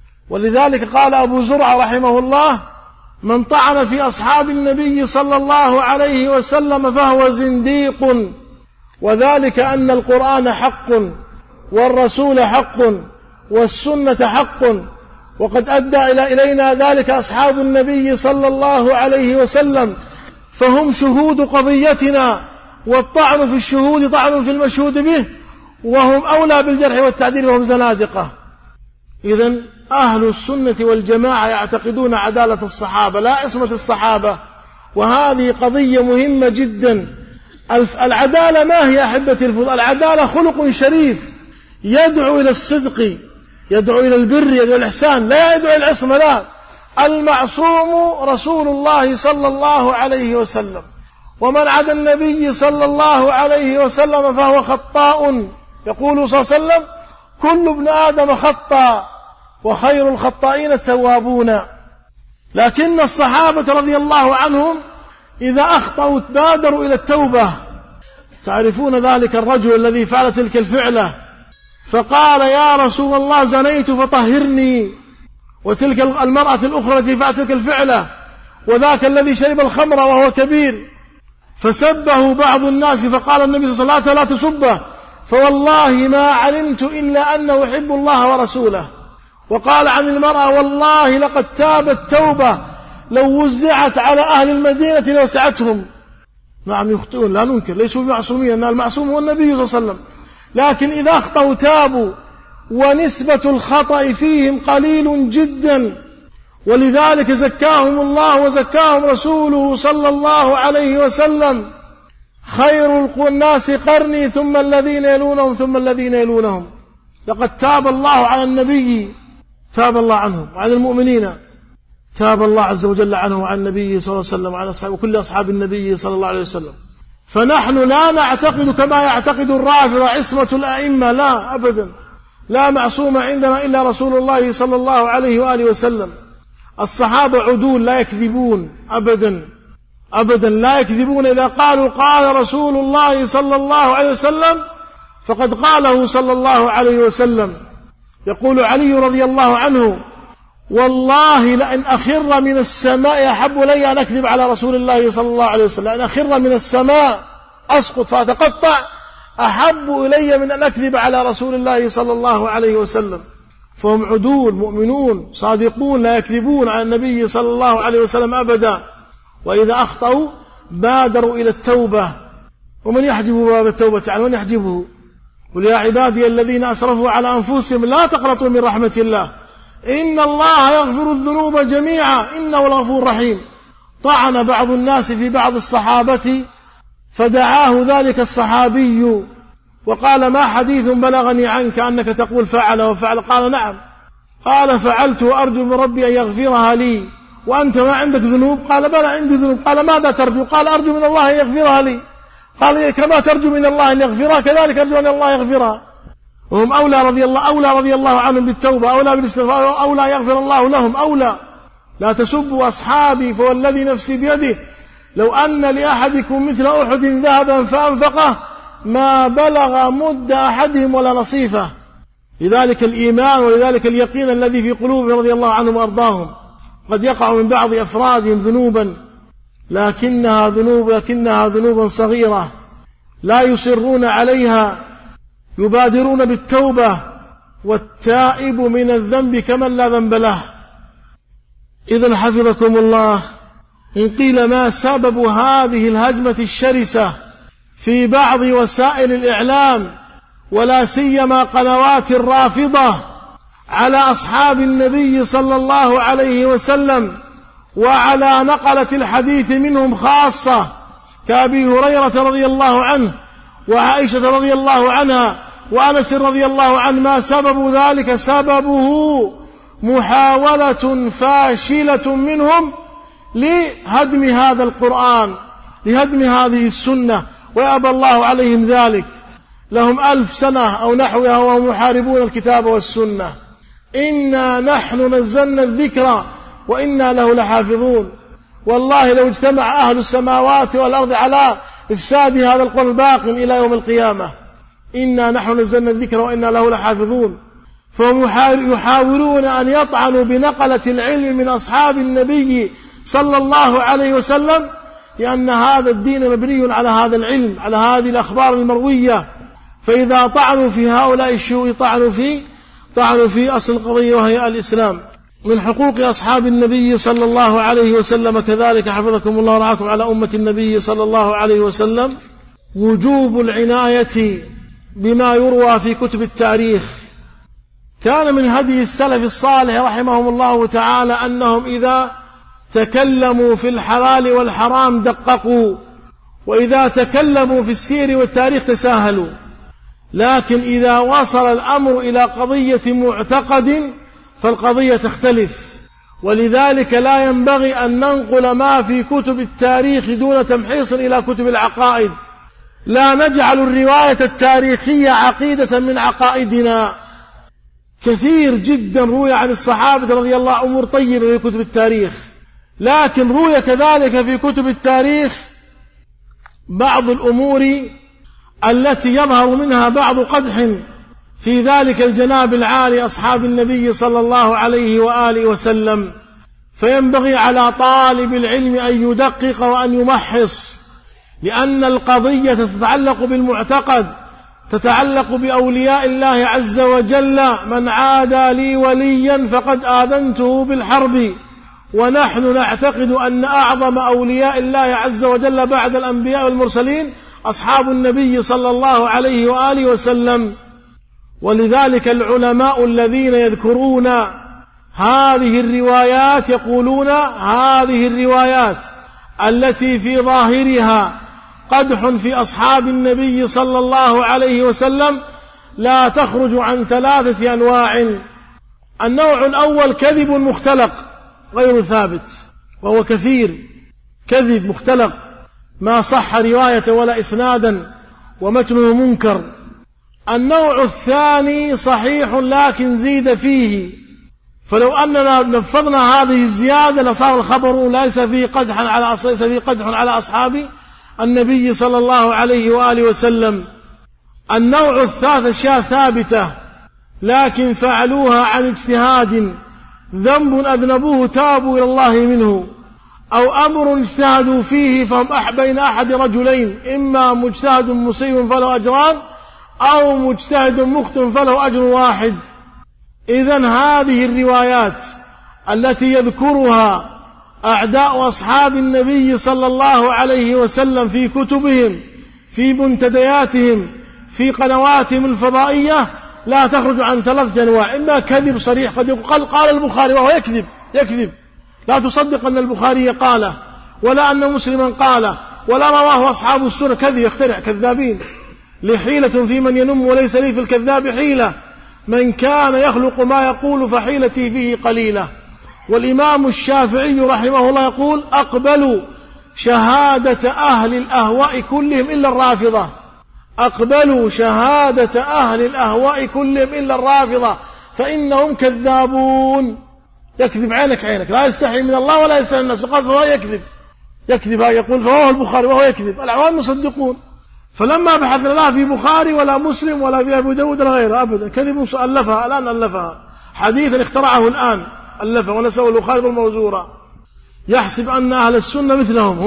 ولذلك قال أبو زرعة رحمه الله من طعن في أصحاب النبي صلى الله عليه وسلم فهو زنديق، وذلك أن القرآن حق والرسول حق والسنة حق، وقد أدى إلينا ذلك أصحاب النبي صلى الله عليه وسلم، فهم شهود قضيتنا، والطعن في الشهود طعن في المشهود به، وهم أولى بالجرح والتعديل وهم زنادقة. إذن أهل السنة والجماعة يعتقدون عدالة الصحابة لا عصمة الصحابة، وهذه قضية مهمة جدا. العدالة ما هي أحبتي الفضل؟ العدالة خلق شريف يدعو إلى الصدق، يدعو إلى البر، يدعو إلى الإحسان، لا يدعو إلى العصمة. لا، المعصوم رسول الله صلى الله عليه وسلم، ومن عدا النبي صلى الله عليه وسلم فهو خطاء. يقول صلى الله عليه وسلم كل ابن آدم خطاء وخير الخطائين التوابون. لكن الصحابة رضي الله عنهم إذا أخطأوا بادروا إلى التوبة. تعرفون ذلك الرجل الذي فعل تلك الفعلة فقال يا رسول الله زنيت فطهرني، وتلك المرأة الأخرى التي فعلت تلك الفعلة، وذاك الذي شرب الخمر وهو كبير، فسبه بعض الناس، فقال النبي صلى الله عليه وسلم لا تسبه، فوالله ما علمت إلا أنه يحب الله ورسوله. وقال عن المرأة والله لقد تابت توبة لو وزعت على أهل المدينة لوسعتهم. نعم يخطئون لا ننكر، ليسوا معصومين، أن المعصوم هو النبي صلى الله عليه وسلم، لكن إذا أخطأوا تابوا، ونسبة الخطأ فيهم قليل جدا. ولذلك زكاهم الله وزكاهم رسوله صلى الله عليه وسلم خير الناس قرني ثم الذين يلونهم ثم الذين يلونهم. لقد تاب الله على النبي، تاب الله عنهم، وعلى المؤمنين تاب الله عز وجل عنه وعن النبي صلى الله عليه وسلم وعلى أصحابه وكل أصحاب النبي صلى الله عليه وسلم. فنحن لا نعتقد كما يعتقد الرافضة عصمة الأئمة، لا أبدا، لا معصوم عندنا إلا رسول الله صلى الله عليه وآله وسلم. الصحابة عدول لا يكذبون أبدا، أبدا لا يكذبون. إذا قالوا قال رسول الله صلى الله عليه وسلم فقد قاله صلى الله عليه وسلم. يقول علي رضي الله عنه: والله لأن أخر من السماء أحب لي أن أكذب على رسول الله صلى الله عليه وسلم، أن أخر من السماء أسقط فأتقطع أحب إلي من أن أكذب على رسول الله صلى الله عليه وسلم. فهم عدول مؤمنون صادقون لا يكذبون على النبي صلى الله عليه وسلم أبدا. وإذا أخطأوا بادروا إلى التوبة. ومن يحجب باب التوبة عنه؟ من يحجبه؟ قل يا عبادي الذين أسرفوا على أنفسهم لا تقنطوا من رحمة الله إن الله يغفر الذنوب جميعا إنه لغفور رحيم. طعن بعض الناس في بعض الصحابة فدعاه ذلك الصحابي وقال: ما حديث بلغني عنك أنك تقول فعل وفعل؟ قال: نعم. قال: فعلت وأرجو من ربي أن يغفرها لي، وأنت ما عندك ذنوب؟ قال: بلى عندي ذنوب. قال: ماذا ترجو؟ قال: أرجو من الله أن يغفرها لي. قال: كما ترجو من الله أن يغفرها كذلك أرجو أن الله يغفرها. وهم أولى رضي الله عنهم بالتوبة، أولى بالاستغفار، أولى يغفر الله لهم، أولى. لا تسبوا أصحابي فوالذي نفسي بيده لو أن لأحدكم مثل أحد ذهبا فأنفقه ما بلغ مد أحدهم ولا نصيفه. لذلك الإيمان ولذلك اليقين الذي في قلوبهم رضي الله عنهم وأرضاهم. قد يقع من بعض أفرادهم ذنوبا لكنها ذنوبا صغيرة لا يصرون عليها، يبادرون بالتوبة، والتائب من الذنب كمن لا ذنب له. إذن حفظكم الله، إن قيل ما سبب هذه الهجمة الشرسة في بعض وسائل الإعلام ولا سيما قنوات الرافضة على أصحاب النبي صلى الله عليه وسلم وعلى نقلة الحديث منهم خاصة كأبي هريرة رضي الله عنه وعائشة رضي الله عنها وأنس رضي الله عنه، ما سبب ذلك؟ سببه محاولة فاشلة منهم لهدم هذا القرآن، لهدم هذه السنة، ويأبى الله عليهم ذلك. لهم 1000 سنة أو نحوها وهم يحاربون الكتاب والسنة. إنا نحن نزلنا الذكر وإنا له لحافظون. والله لو اجتمع أهل السماوات والأرض على إفساد هذا القرآن باق إلى يوم القيامة. إنا نحن نزلنا الذكر وإنا له لحافظون. فهم يحاولون أن يطعنوا بنقلة العلم من أصحاب النبي صلى الله عليه وسلم، لأن هذا الدين مبني على هذا العلم، على هذه الأخبار المروية. فإذا طعنوا في هؤلاء الشيوخ طعنوا في أصل القضية وهي الإسلام. من حقوق أصحاب النبي صلى الله عليه وسلم كذلك حفظكم الله ورعاكم على أمة النبي صلى الله عليه وسلم وجوب العناية بما يروى في كتب التاريخ. كان من هدي السلف الصالح رحمهم الله تعالى أنهم إذا تكلموا في الحلال والحرام دققوا، وإذا تكلموا في السير والتاريخ تساهلوا. لكن إذا وصل الأمر إلى قضية معتقد فالقضية تختلف. ولذلك لا ينبغي أن ننقل ما في كتب التاريخ دون تمحيص إلى كتب العقائد. لا نجعل الرواية التاريخية عقيدة من عقائدنا. كثير جدا روي عن الصحابة رضي الله عنهم أمور طيبة في كتب التاريخ، لكن روي كذلك في كتب التاريخ بعض الأمور التي يظهر منها بعض قدح في ذلك الجناب العالي أصحاب النبي صلى الله عليه وآله وسلم. فينبغي على طالب العلم أن يدقق وأن يمحص، لأن القضية تتعلق بالمعتقد، تتعلق بأولياء الله عز وجل. من عادى لي وليا فقد آذنته بالحرب. ونحن نعتقد أن أعظم أولياء الله عز وجل بعد الأنبياء والمرسلين أصحاب النبي صلى الله عليه وآله وسلم. ولذلك العلماء الذين يذكرون هذه الروايات يقولون هذه الروايات التي في ظاهرها قدح في أصحاب النبي صلى الله عليه وسلم لا تخرج عن 3 أنواع. النوع الأول كذب مختلق غير ثابت، وهو كثير، كذب مختلق ما صح رواية ولا إسنادا ومتنه منكر. النوع الثاني صحيح لكن زيد فيه فلو أننا نفذنا هذه الزيادة لصار الخبر ليس فيه قدح على أصحاب النبي صلى الله عليه وآله وسلم. النوع الثالث أشياء ثابتة لكن فعلوها عن اجتهاد، ذنب أذنبوه تابوا إلى الله منه، أو أمر اجتهدوا فيه فهم بين أحد رجلين، إما مجتهد مصيب فله أجران أو مجتهد مخت فله أجر واحد. إذن هذه الروايات التي يذكرها أعداء أصحاب النبي صلى الله عليه وسلم في كتبهم، في منتدياتهم، في قنواتهم الفضائية، لا تخرج عن 3 أنواع: إما كذب صريح، قد يقال قال البخاري وهو يكذب، لا تصدق أن البخاري قاله ولا أن مسلما قاله ولا رواه أصحاب السنة، كذب، يخترع، كذابين. لحيلة في من ينم وليس لي في الكذاب حيلة، من كان يخلق ما يقول فحيلتي فيه قليلة. والإمام الشافعي رحمه الله يقول: أقبلوا شهادة أهل الأهواء كلهم إلا الرافضة، أقبلوا شهادة أهل الأهواء كلهم إلا الرافضة فإنهم كذابون. يكذب عينك، لا يستحي من الله ولا يستحي الناس، فقال فهو يكذب يقول فهو البخاري وهو يكذب، العوام يصدقون. فلما بحثنا لا في بخاري ولا مسلم ولا في أبو داود ولا غيره أبدا، كذب ألفها الآن، ألفها حديثا اخترعه الآن، ألفه ونسوا البخاري بالموزورة. يحسب أن أهل السنة مثلهم،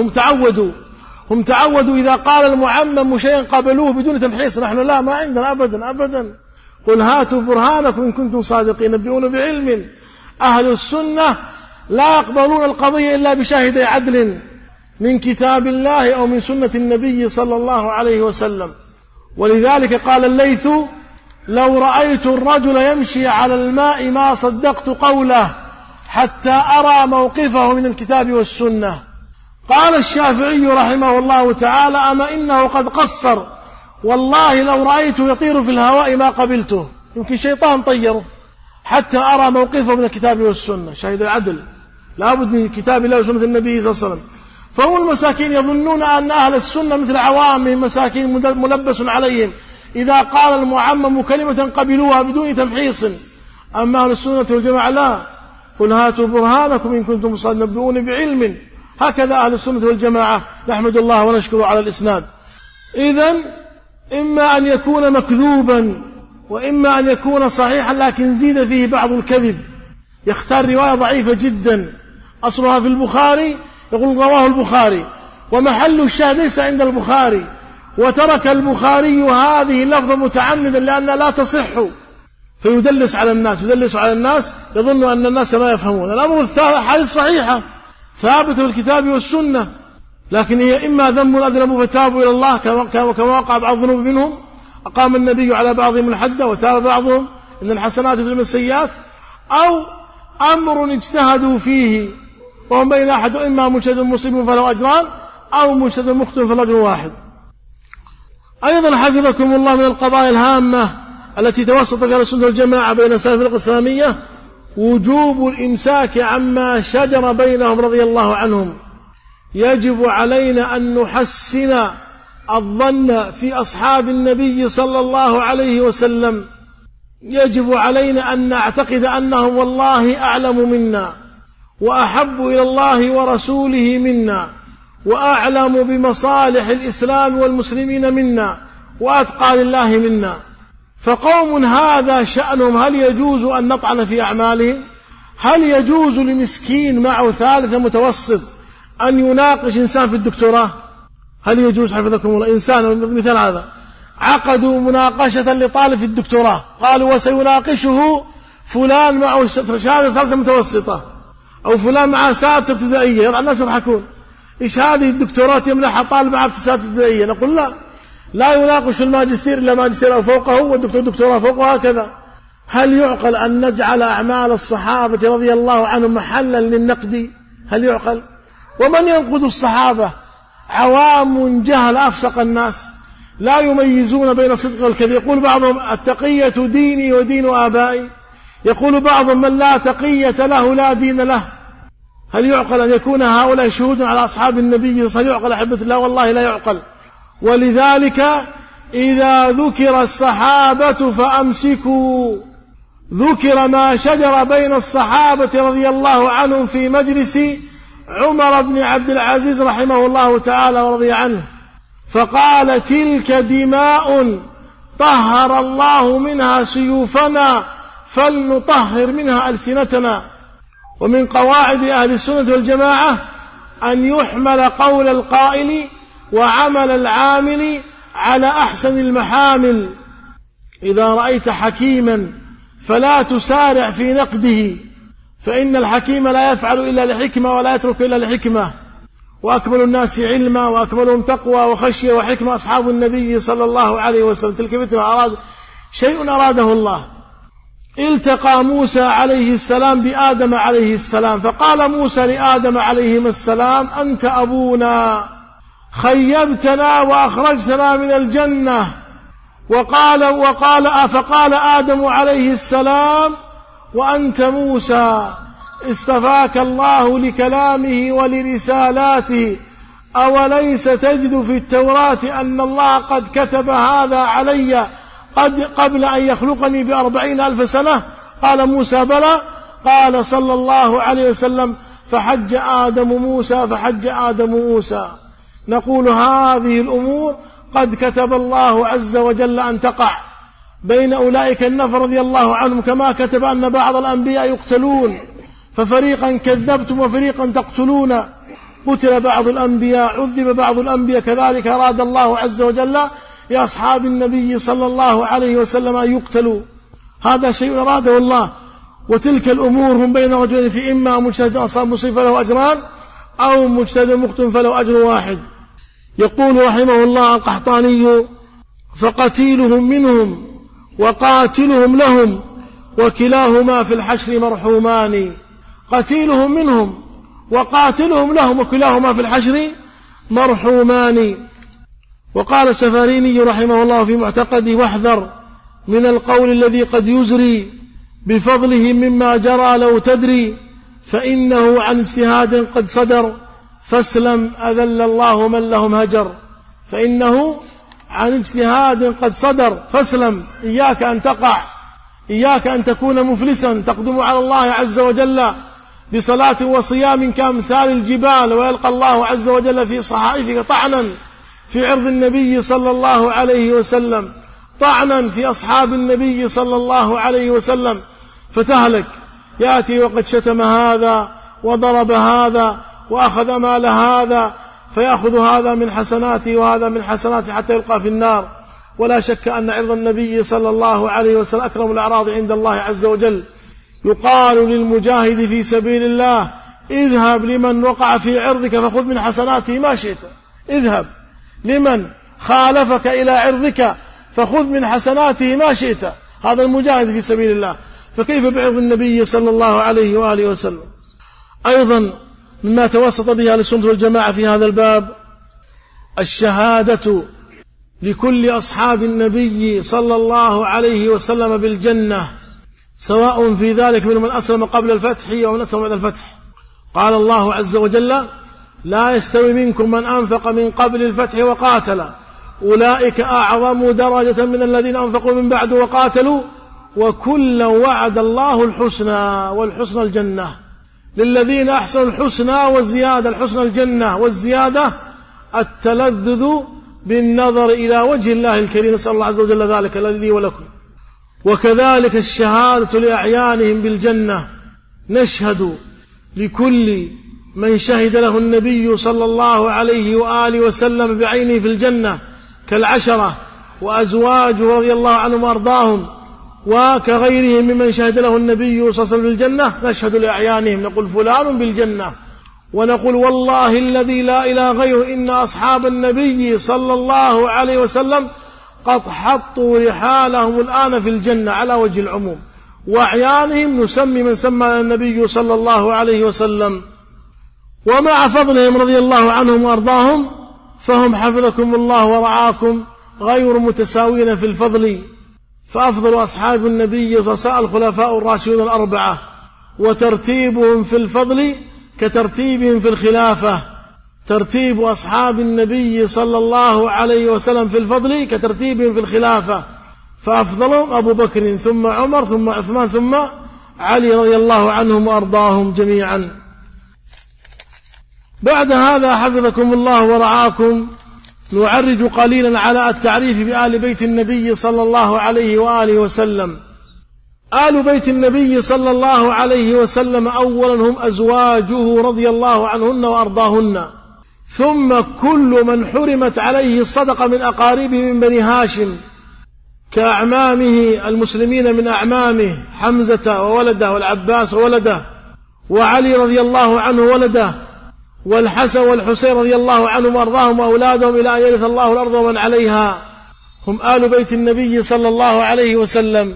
هم تعودوا إذا قال المعمم شيئا قبلوه بدون تمحيص. نحن لا، ما عندنا أبدا. قل هاتوا برهانكم إن كنتم صادقين، نبئون بعلم. أهل السنة لا يقبلون القضية إلا بشاهد عدل من كتاب الله أو من سنة النبي صلى الله عليه وسلم. ولذلك قال الليث: لو رأيت الرجل يمشي على الماء ما صدقت قوله حتى أرى موقفه من الكتاب والسنة. قال الشافعي رحمه الله تعالى: أما إنه قد قصر، والله لو رأيته يطير في الهواء ما قبلته، يمكن شيطان طيره، حتى أرى موقفه من الكتاب والسنة. شاهد العدل لابد من كتاب الله وسنة النبي صلى الله عليه وسلم. فهم المساكين يظنون أن أهل السنة مثل عوامهم، مساكين ملبس عليهم، إذا قال المعمم كلمة قبلوها بدون تمحيص. أما أهل السنة والجماعة لا، قل هاتوا برهانكم إن كنتم صادقين، نبئون بعلم. هكذا أهل السنة والجماعة، نحمد الله ونشكره على الإسناد. إذن إما أن يكون مكذوبا وإما أن يكون صحيحا لكن زيد فيه بعض الكذب، يختار رواية ضعيفة جدا أصلها في البخاري، يقول رواه البخاري ومحل الشاهد ليس عند البخاري، وترك البخاري هذه اللفظة متعمدا لأنها لا تصح، فيدلس على الناس، يظن أن الناس ما يفهمون. الأمر الثالث حديث صحيحة ثابتة في الكتاب والسنة، لكن هي إما ذنب أذنبوا فتابوا إلى الله كما وقع بعض الذنوب منهم، أقام النبي على بعضهم الحد وتاب بعضهم، إن الحسنات تذهبن السيئات، أو أمر اجتهدوا فيه وهم بين أحد، إما مجتهد مصيب فله أجران أو مجتهد مخت فله أجر واحد. أيضا حفظكم الله من القضايا الهامة التي توسط فيها السنة والجماعة بين سلف الإسلامية وجوب الإمساك عما شجر بينهم رضي الله عنهم. يجب علينا أن نحسن الظن في أصحاب النبي صلى الله عليه وسلم، يجب علينا أن نعتقد أنهم والله أعلم منا وأحب إلى الله ورسوله منا وأعلم بمصالح الإسلام والمسلمين منا وأتقى لله منا. فقوم هذا شأنهم، هل يجوز أن نطعن في أعمالهم؟ هل يجوز لمسكين معه ثالث متوسط أن يناقش إنسان في الدكتوراه؟ هل يجوز حفظكم الله؟ إنسان مثل هذا عقدوا مناقشة لطالب في الدكتوراه، قالوا وسيناقشه فلان معه شهادة ثالثة متوسطة أو فلان معه سادسة ابتدائية، يضع الناس يضحكون، إيش هذه الدكتوراه يمنحها طالب معه سادسة ابتدائية؟ نقول لا يناقش في الماجستير إلا ماجستير أو فوقه، والدكتور دكتوراه فوقه، هكذا. هل يعقل أن نجعل أعمال الصحابة رضي الله عنهم محلا للنقد؟ هل يعقل؟ ومن ينقد الصحابة؟ عوام جهل أفسق الناس لا يميزون بين الصدق والكذب. يقول بعضهم التقية ديني ودين آبائي، يقول بعضهم من لا تقية له لا دين له. هل يعقل أن يكون هؤلاء شهود على أصحاب النبي؟ هل يعقل أحبة الله؟ والله لا يعقل. ولذلك إذا ذكر الصحابة فأمسكوا، ذكر ما شجر بين الصحابة رضي الله عنهم في مجلس عمر بن عبد العزيز رحمه الله تعالى ورضي عنه، فقال: تلك دماء طهر الله منها سيوفنا فلنطهر منها ألسنتنا. ومن قواعد أهل السنة والجماعة أن يحمل قول القائل وعمل العامل على أحسن المحامل. إذا رأيت حكيما فلا تسارع في نقده، فإن الحكيم لا يفعل إلا لحكمة ولا يترك إلا لحكمة. وأكمل الناس علما وأكملهم تقوى وخشية وحكمة أصحاب النبي صلى الله عليه وسلم. تلك فتنة شيء أراده الله. التقى موسى عليه السلام بآدم عليه السلام، فقال موسى لآدم عليه السلام: أنت أبونا، خيبتنا وأخرجتنا من الجنة. فقال آدم عليه السلام: وأنت موسى، استفاك الله لكلامه ولرسالاته، أوليس تجد في التوراة أن الله قد كتب هذا علي قبل أن يخلقني ب40,000 سنة؟ قال موسى: بلى. قال صلى الله عليه وسلم: فحج آدم موسى. نقول: هذه الأمور قد كتب الله عز وجل أن تقع بين أولئك النفر رضي الله عنهم، كما كتب أن بعض الأنبياء يقتلون، ففريقا كذبتم وفريقا تقتلون. قتل بعض الأنبياء، عذب بعض الأنبياء، كذلك أراد الله عز وجل لأصحاب النبي صلى الله عليه وسلم أن يقتلوا. هذا شيء أراده الله. وتلك الأمور هم بين رجلين، في إما مجتهد أصاب مصيب فله أجران، أو مجتهد مخطئ فله أجر واحد. يقول رحمه الله القحطاني: فقتيلهم منهم وقاتلهم لهم وكلاهما في الحشر مرحومان. قتيلهم منهم وقاتلهم لهم وكلاهما في الحشر مرحومان. وقال السفاريني رحمه الله في معتقده: واحذر من القول الذي قد يزري بفضله مما جرى لو تدري، فإنه عن اجتهاد قد صدر، فاسلم أذل الله من لهم هجر. فإنه عن اجتهاد قد صدر، فاسلم، إياك أن تقع، إياك أن تكون مفلسا تقدم على الله عز وجل بصلاة وصيام كأمثال الجبال، ويلقى الله عز وجل في صحائفك طعنا في عرض النبي صلى الله عليه وسلم، طعنا في أصحاب النبي صلى الله عليه وسلم، فتهلك. يأتي وقد شتم هذا وضرب هذا وأخذ مال هذا، فيأخذ هذا من حسناته وهذا من حسناته حتى يلقى في النار. ولا شك أن عرض النبي صلى الله عليه وسلم أكرم الأعراض عند الله عز وجل. يقال للمجاهد في سبيل الله: اذهب لمن وقع في عرضك فخذ من حسناته ما شئت. اذهب لمن خالفك إلى عرضك فخذ من حسناته ما شئت. هذا المجاهد في سبيل الله، فكيف بعرض النبي صلى الله عليه وآله وسلم؟ أيضا مما توسط به أهل السنة والجماعة في هذا الباب الشهادة لكل أصحاب النبي صلى الله عليه وسلم بالجنة، سواء في ذلك من أسلم قبل الفتح ومن أسلم بعد الفتح. قال الله عز وجل: لا يستوي منكم من أنفق من قبل الفتح وقاتل، أولئك أعظم درجة من الذين أنفقوا من بعد وقاتلوا، وكلا وعد الله الحسنى، والحسنى الجنة. للذين أحسنوا الحسنى والزيادة. الحسنى الجنة، والزيادة التلذذ بالنظر إلى وجه الله الكريم. نسأل الله عز وجل ذلك لي ولكم. وكذلك الشهادة لأعيانهم بالجنة. نشهد لكل من شهد له النبي صلى الله عليه وآله وسلم بعينه في الجنة، كالعشرة وأزواجه رضي الله عنهم وأرضاهم، وكغيرهم ممن شهد له النبي صلى الله عليه وسلم بالجنة. نشهد لأعيانهم، نقول فلان بالجنة، ونقول والله الذي لا إله غيره إن أصحاب النبي صلى الله عليه وسلم قد حطوا رحالهم الآن في الجنة على وجه العموم. وأعيانهم نسمي من سمى النبي صلى الله عليه وسلم. ومع فضلهم رضي الله عنهم وأرضاهم فهم حفظكم الله ورعاكم غير متساوين في الفضل، فأفضل أصحاب النبي الخلفاء الراشدون الأربعة، وترتيبهم في الفضل كترتيبهم في الخلافة. ترتيب أصحاب النبي صلى الله عليه وسلم في الفضل كترتيبهم في الخلافة، فأفضلهم أبو بكر ثم عمر ثم عثمان ثم علي رضي الله عنهم وأرضاهم جميعا. بعد هذا حفظكم الله ورعاكم نعرج قليلا على التعريف بآل بيت النبي صلى الله عليه وآله وسلم. آل بيت النبي صلى الله عليه وسلم أولا هم أزواجه رضي الله عنهن وأرضاهن، ثم كل من حرمت عليه الصدقة من أقاربه من بني هاشم كأعمامه المسلمين من أعمامه حمزة وولده والعباس وولده وعلي رضي الله عنه ولده والحسن والحسين رضي الله عنهم وأرضاهم وأولادهم إلى أن يرث الله الأرض ومن عليها، هم آل بيت النبي صلى الله عليه وسلم.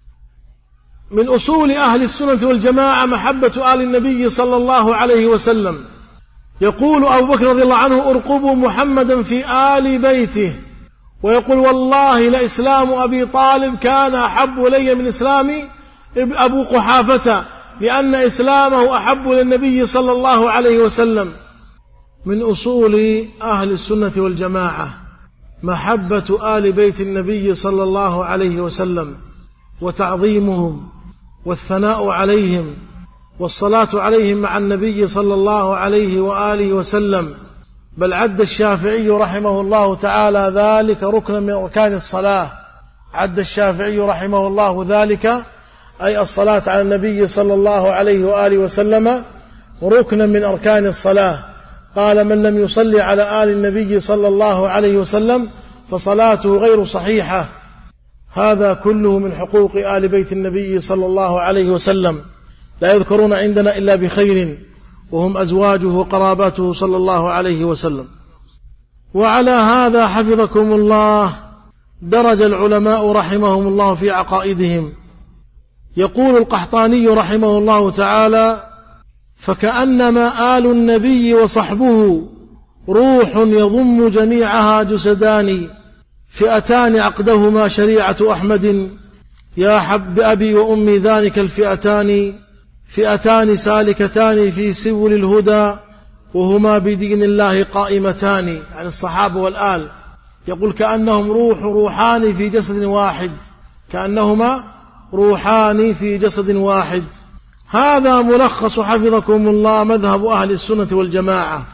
من أصول أهل السنة والجماعة محبة آل النبي صلى الله عليه وسلم. يقول أبو بكر رضي الله عنه: ارقبوا محمدا في آل بيته، ويقول: والله لإسلام أبي طالب كان أحب إلي من إسلام أبو قحافة، لأن إسلامه أحب للنبي صلى الله عليه وسلم. من أصول أهل السنة والجماعة محبة آل بيت النبي صلى الله عليه وسلم وتعظيمهم والثناء عليهم والصلاة عليهم مع النبي صلى الله عليه وآله وسلم. بل عد الشافعي رحمه الله تعالى ذلك ركنا من أركان الصلاة. عد الشافعي رحمه الله ذلك أي الصلاة على النبي صلى الله عليه وآله وسلم ركنا من أركان الصلاة. قال: من لم يصلي على آل النبي صلى الله عليه وسلم فصلاته غير صحيحة. هذا كله من حقوق آل بيت النبي صلى الله عليه وسلم، لا يذكرون عندنا إلا بخير، وهم أزواجه وقراباته صلى الله عليه وسلم. وعلى هذا حفظكم الله درج العلماء رحمهم الله في عقائدهم. يقول القحطاني رحمه الله تعالى: فكأنما آل النبي وصحبه روح يضم جميعها جسدان، فئتان عقدهما شريعة أحمد، يا حب أبي وأمي ذلك الفئتان، فئتان سالكتان في سبل الهدى، وهما بدين الله قائمتان. عن الصحابة والآل. يقول: كأنهم روحان في جسد واحد، كأنهما روحان في جسد واحد. هذا ملخص حفظكم الله مذهب أهل السنة والجماعة.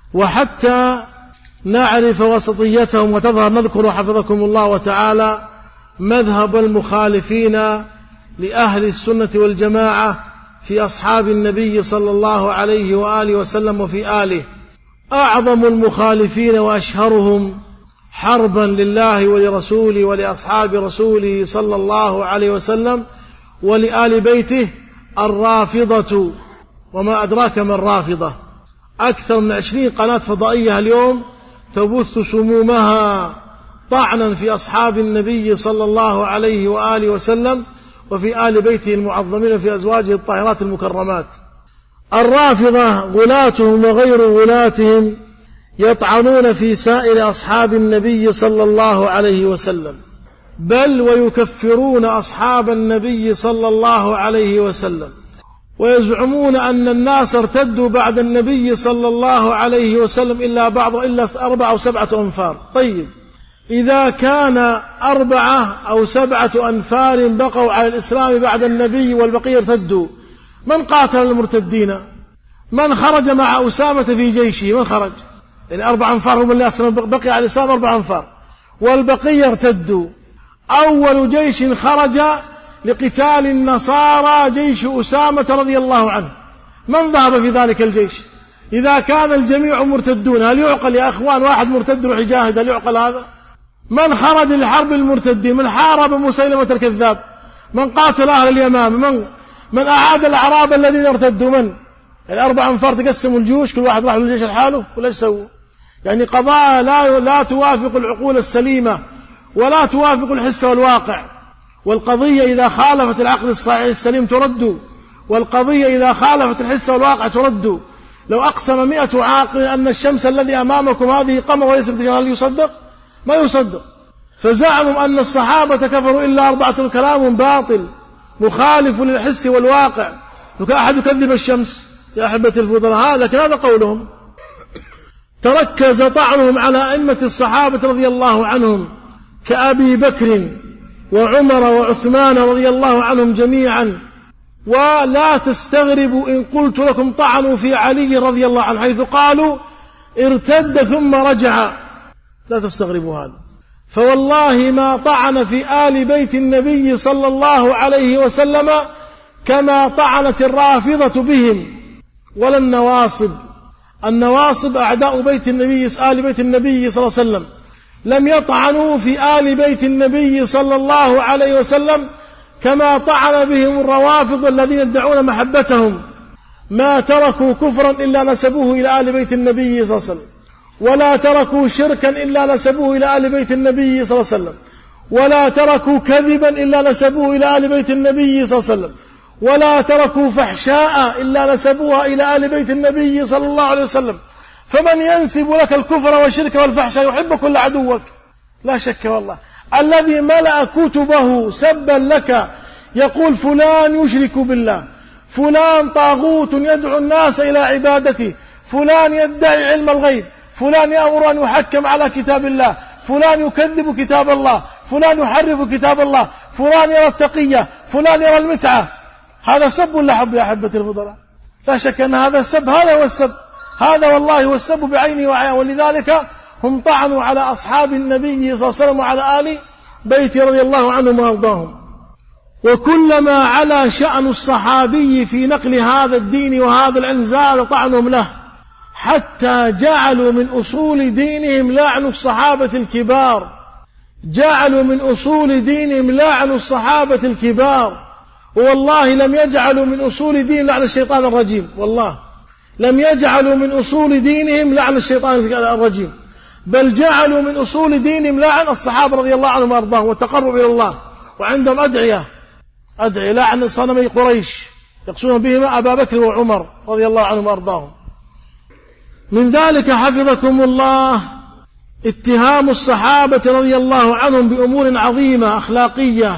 وحتى نعرف وسطيتهم وتظهر نذكر حفظكم الله وتعالى مذهب المخالفين لأهل السنة والجماعة في أصحاب النبي صلى الله عليه وآله وسلم وفي آله. أعظم المخالفين وأشهرهم حربا لله ولرسوله ولأصحاب رسوله صلى الله عليه وسلم ولآل بيته الرافضة. وما أدراك ما الرافضة؟ أكثر من 20 قناة فضائية اليوم تبث سمومها طعنا في أصحاب النبي صلى الله عليه وآله وسلم وفي آل بيته المعظمين في أزواجه الطاهرات المكرمات. الرافضة غلاتهم وغير غلاتهم يطعنون في سائر أصحاب النبي صلى الله عليه وسلم، بل ويكفرون أصحاب النبي صلى الله عليه وسلم، ويزعمون أن الناس ارتدوا بعد النبي صلى الله عليه وسلم إلا 4 أو 7 أنفار. طيب، إذا كان 4 أو 7 أنفار بقوا على الإسلام بعد النبي والبقية ارتدوا، من قاتل المرتدين؟ من خرج مع أسامة في جيشه؟ من خرج؟ يعني 4 أنفار هم اللي بقي على الإسلام 4 أنفار والبقية ارتدوا. أول جيش خرج لقتال النصارى جيش أسامة رضي الله عنه. من ذهب في ذلك الجيش؟ إذا كان الجميع مرتدون هل يعقل يا أخوان واحد مرتد روح يجاهد؟ هل يعقل هذا؟ من خرج لحرب المرتدين؟ من حارب مسيلمة الكذاب؟ من قاتل أهل اليمامة؟ من أعاد الأعراب الذين ارتدوا؟ من 4 أنفار تقسموا الجيوش، كل واحد راح للجيش الحاله ولا ايش سووا؟ يعني قضاء لا توافق العقول السليمة ولا توافق الحس والواقع. والقضية إذا خالفت العقل الصحيح السليم ترد، والقضية إذا خالفت الحس والواقع ترد. لو أقسم 100 عاقل أن الشمس الذي أمامكم هذه قمر وليس بتجاه، هل يصدق؟ ما يصدق. فزعموا أن الصحابة كفروا إلا 4، كلام باطل مخالف للحس والواقع. أحد يكذب الشمس يا أحبة الفضلاء، لكن هذا قولهم. تركز طعنهم على أئمة الصحابة رضي الله عنهم كأبي بكر وعمر وعثمان رضي الله عنهم جميعا. ولا تستغربوا إن قلت لكم طعنوا في علي رضي الله عنه حيث قالوا ارتد ثم رجع، لا تستغربوا هذا، فوالله ما طعن في آل بيت النبي صلى الله عليه وسلم كما طعنت الرافضة بهم ولا النواصب. النواصب أعداء بيت النبي آل بيت النبي صلى الله عليه وسلم لم يطعنوا في آل بيت النبي صلى الله عليه وسلم كما طعن بهم الروافض الذين يدعون محبتهم. ما تركوا كفرا إلا نسبوه إلى آل بيت النبي صلى الله عليه وسلم، ولا تركوا شركا إلا نسبوه إلى آل بيت النبي صلى الله عليه وسلم، ولا تركوا كذبا إلا نسبوه إلى آل بيت النبي صلى الله عليه وسلم، ولا تركوا فحشاء إلا نسبوها إلى آل بيت النبي صلى الله عليه وسلم. فمن ينسب لك الكفر والشرك والفحشاء يحبك ولا عدوك؟ لا شك والله. الذي ملأ كتبه سبا لك يقول فلان يشرك بالله، فلان طاغوت يدعو الناس إلى عبادته، فلان يدعي علم الغيب، فلان يأمر أن يحكم على كتاب الله، فلان يكذب كتاب الله، فلان يحرف كتاب الله، فلان يرى التقية، فلان يرى المتعة. هذا سب ولا حب يا أحبة الفضلاء؟ لا شك أن هذا السب، هذا هو السب، هذا والله هو السب بعينه وعيانه. ولذلك هم طعنوا على أصحاب النبي صلى الله عليه وسلم وعلى آل بيته رضي الله عنهم وأرضاهم. وكلما علا شأن الصحابي في نقل هذا الدين وهذا العلم زاد طعنهم له، حتى جعلوا من أصول دينهم لعن الصحابة الكبار، جعلوا من أصول دينهم لعن الصحابة الكبار. والله لم يجعلوا من أصول دين لعن الشيطان الرجيم، والله لم يجعلوا من أصول دينهم لعن الشيطان الرجيم، بل جعلوا من أصول دينهم لعن الصحابة رضي الله عنهم وأرضاهم والتقرب إلى الله. وعندهم أدعية لعن صنمي قريش يقصون بهما أبا بكر وعمر رضي الله عنهم وأرضاهم. من ذلك حفظكم الله اتهام الصحابة رضي الله عنهم بأمور عظيمة أخلاقية،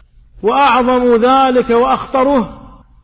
وأعظم ذلك وأخطره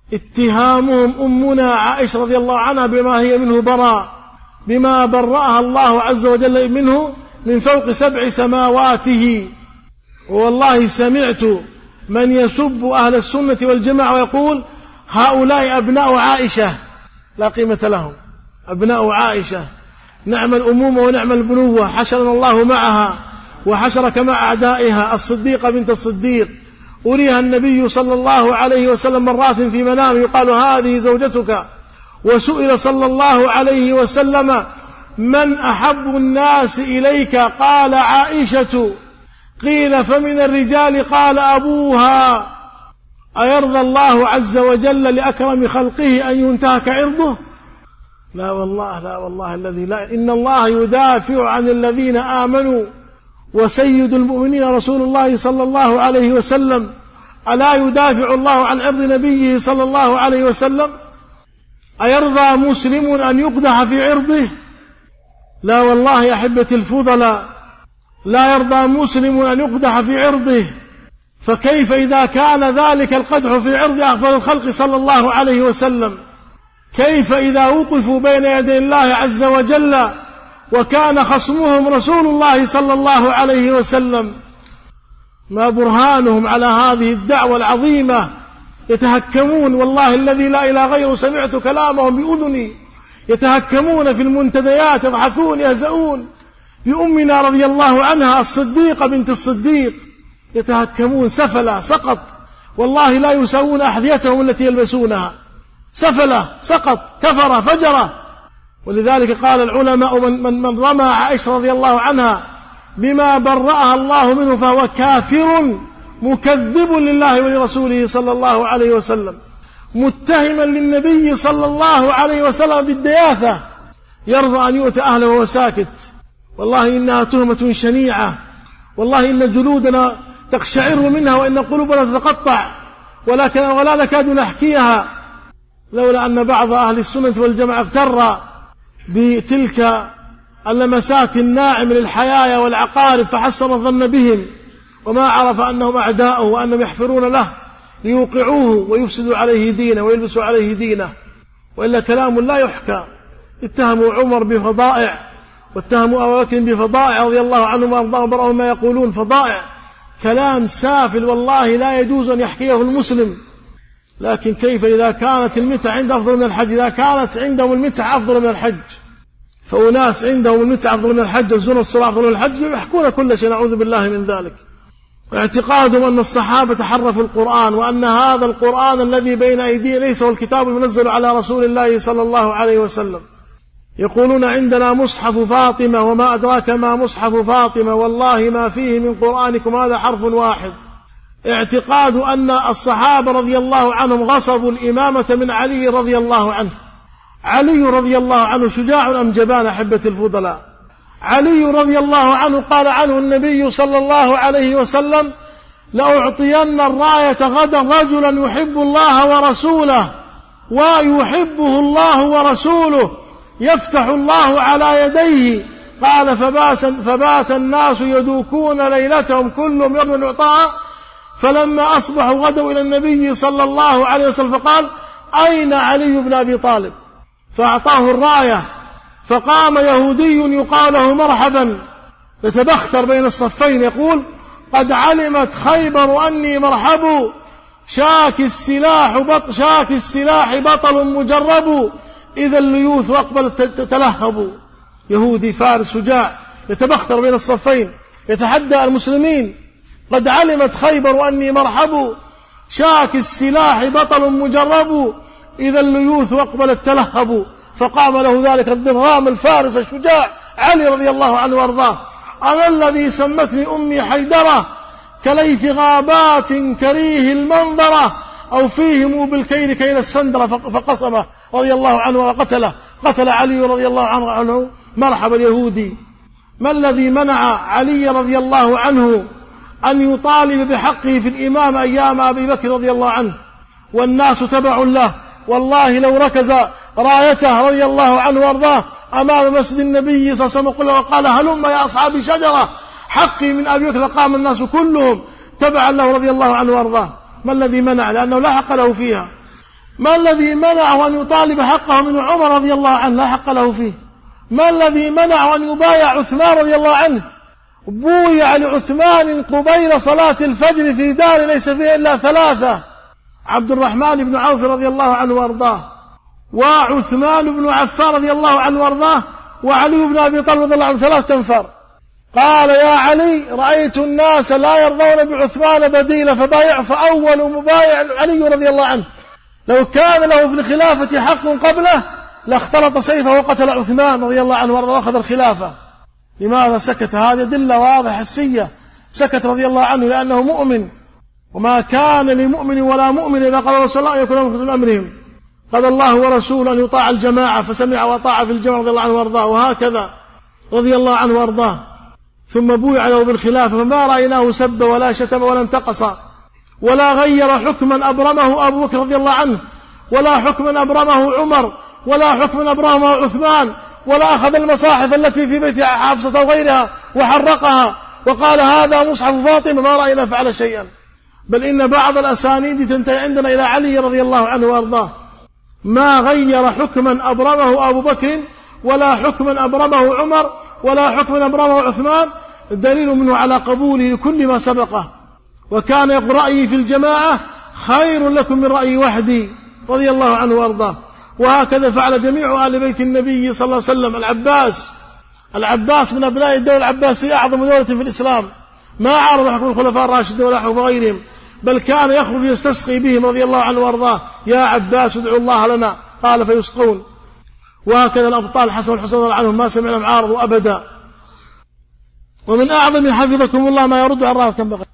اتهامهم أمنا عائشة رضي الله عنها بما هي منه براء، بما برأها الله عز وجل منه من فوق 7 سماواته. والله سمعت من يسب أهل السنة والجماعة ويقول هؤلاء أبناء عائشة لا قيمة لهم، أبناء عائشة، نعم الأمومة ونعم البنوة، حشرنا الله معها وحشرك مع أعدائها. الصديقة بنت الصديق أريها النبي صلى الله عليه وسلم مرات في منامه يقال هذه زوجتك، وسئل صلى الله عليه وسلم من أحب الناس إليك؟ قال عائشة. قيل فمن الرجال؟ قال أبوها. أيرضى الله عز وجل لأكرم خلقه أن ينتهك عرضه؟ لا والله، لا والله الذي لا. إن الله يدافع عن الذين آمنوا، وسيد المؤمنين رسول الله صلى الله عليه وسلم. ألا يدافع الله عن عرض نبيه صلى الله عليه وسلم؟ أيرضى مسلم أن يقدح في عرضه؟ لا والله يا أحبة الفضلاء، لا يرضى مسلم أن يقدح في عرضه. فكيف إذا كان ذلك القدح في عرض أفضل الخلق صلى الله عليه وسلم؟ كيف إذا وقفوا بين يدي الله عز وجل وكان خصمهم رسول الله صلى الله عليه وسلم؟ ما برهانهم على هذه الدعوة العظيمة؟ يتهكمون، والله الذي لا إله غيره سمعت كلامهم بأذني، يتهكمون في المنتديات، يضحكون يهزؤون بأمنا رضي الله عنها الصديقة بنت الصديق، يتهكمون سفلة سقط، والله لا يساوون أحذيتهم التي يلبسونها، سفلة سقط كفر فجرة. ولذلك قال العلماء من رمى عائشة رضي الله عنها بما برأها الله منه فهو كافر مكذب لله ولرسوله صلى الله عليه وسلم، متهما للنبي صلى الله عليه وسلم بالدياثة، يرضى أن يؤتى أهله وهو ساكت. والله إنها تهمة شنيعة، والله إن جلودنا تقشعر منها وإن قلوبنا تتقطع ولا نكاد نحكيها، لولا أن بعض أهل السنة والجماعة اغتر بتلك اللمسات الناعمة للحياة والعقارب فحسن الظن بهم، وما عرف أنهم أعداؤه وأنهم يحفرون له ليوقعوه ويفسدوا عليه دينه ويلبسوا عليه دينه. وإلا كلام لا يحكى. اتهموا عمر بفضائع، واتهموا أبا بكر بفضائع رضي الله عنهم وأرضاهم برأوا ما يقولون، فضائع كلام سافل والله لا يجوز أن يحكيه المسلم. لكن كيف إذا كانت المتعة عند أفضل من الحج؟ إذا كانت عندهم المتعة أفضل من الحج، فأناس عندهم المتعة أفضل من الحج، الزنا الصلاة أفضل من الحج، يحكون كل شيء، نعوذ بالله من ذلك. اعتقادهم أن الصحابة حرفوا القرآن، وأن هذا القرآن الذي بين أيديه ليس هو الكتاب المنزل على رسول الله صلى الله عليه وسلم. يقولون عندنا مصحف فاطمة، وما أدراك ما مصحف فاطمة، والله ما فيه من قرآنكم هذا حرف واحد. اعتقاد أن الصحابة رضي الله عنهم غصبوا الإمامة من علي رضي الله عنه. علي رضي الله عنه شجاع أم جبان أحبة الفضلاء؟ علي رضي الله عنه قال عنه النبي صلى الله عليه وسلم: لأعطين الراية غدا رجلا يحب الله ورسوله ويحبه الله ورسوله يفتح الله على يديه. قال: فبات الناس يدوكون ليلتهم كلهم يوم يعطاها، فلما أصبحوا غدوا إلى النبي صلى الله عليه وسلم فقال: أين علي بن أبي طالب؟ فأعطاه الراية، فقام يهودي يقال له مرحبا يتبختر بين الصفين يقول: قد علمت خيبر أني مرحب، شاك السلاح بطل مجرب، إذا الليوث أقبل تلهب. يهودي فارس شجاع يتبختر بين الصفين يتحدى المسلمين: قد علمت خيبر أني مرحب، شاك السلاح بطل مجرب، إذا الليوث أقبل تلهب. فقام له ذلك الضرام الفارس الشجاع علي رضي الله عنه وارضاه: أنا الذي سمتني أمي حيدرة، كليث غابات كريه المنظرة، أو فيهم بالكيل كيل السندرة، فقسمه رضي الله عنه وقتله. قتل علي رضي الله عنه مرحبا اليهودي. ما الذي منع علي رضي الله عنه أن يطالب بحقه في الإمام أيام أبي بكر رضي الله عنه والناس تبع له؟ والله لو ركز رايته رضي الله عنه وارضاه أمام مسجد النبي صلى الله عليه وسلم وقال: هلم يا أصحاب شجرة حقي من أبي بكر، قام الناس كلهم تبعا له رضي الله عنه وارضاه. ما الذي منع؟ لأنه لا حق له فيها. ما الذي منعه أن يطالب حقه من عمر رضي الله عنه؟ لا حق له فيه. ما الذي منعه أن يبايع عثمان رضي الله عنه؟ بويع لعثمان قبيل صلاة الفجر في دار ليس فيها إلا ثلاثة: عبد الرحمن بن عوف رضي الله عنه وارضاه، وعثمان بن عفان رضي الله عنه وارضاه، وعلي بن أبي طالب رضي الله عنه، 3 أنفار. قال: يا علي، رأيت الناس لا يرضون بعثمان بديلا فبايع، فأول مبايع علي رضي الله عنه. لو كان له في الخلافة حق قبله لاختلط سيفه وقتل عثمان رضي الله عنه وارضاه وأخذ الخلافة. لماذا سكت؟ هذه دلة واضحة حسية. سكت رضي الله عنه لأنه مؤمن، وما كان لمؤمن ولا مؤمن إذا قال رسول الله يكون أمر من أمرهم. قال الله ورسوله أن يطاع الجماعة، فسمع وطاع في الجماعة رضي الله عنه وارضاه، وهكذا رضي الله عنه وارضاه. ثم بويع له بالخلافة، فما رأيناه سب ولا شتم ولا انتقص ولا غير حكما أبرمه أبو بكر رضي الله عنه، ولا حكما أبرمه عمر، ولا حكما أبرمه عثمان، ولا أخذ المصاحف التي في بيت حفصة وغيرها وحرقها وقال: هذا مصحف فاطمة، ما رأينا فعل شيئا. بل إن بعض الأسانيد تنتهي عندنا إلى علي رضي الله عنه وارضاه. ما غير حكما أبرمه أبو بكر، ولا حكما أبرمه عمر، ولا حكما أبرمه عثمان، الدليل منه على قبوله لكل ما سبقه. وكان يقول: رأيي في الجماعة خير لكم من رأيي وحدي رضي الله عنه وارضاه. وهكذا فعل جميع آل بيت النبي صلى الله عليه وسلم. العباس من أبناء الدولة العباسية أعظم دولة في الإسلام، ما عارض حكم الخلفاء الراشدين ولا حكم غيرهم، بل كان يخرج يستسقي بهم رضي الله عنه وارضاه: يا عباس ادعوا الله لنا، قال فيسقون. وهكذا الأبطال الحسن والحسين رضي الله عنهم ما سمعنا معارض أبدا. ومن أعظم حفظكم الله ما يرد عن الرافضة كم بقى.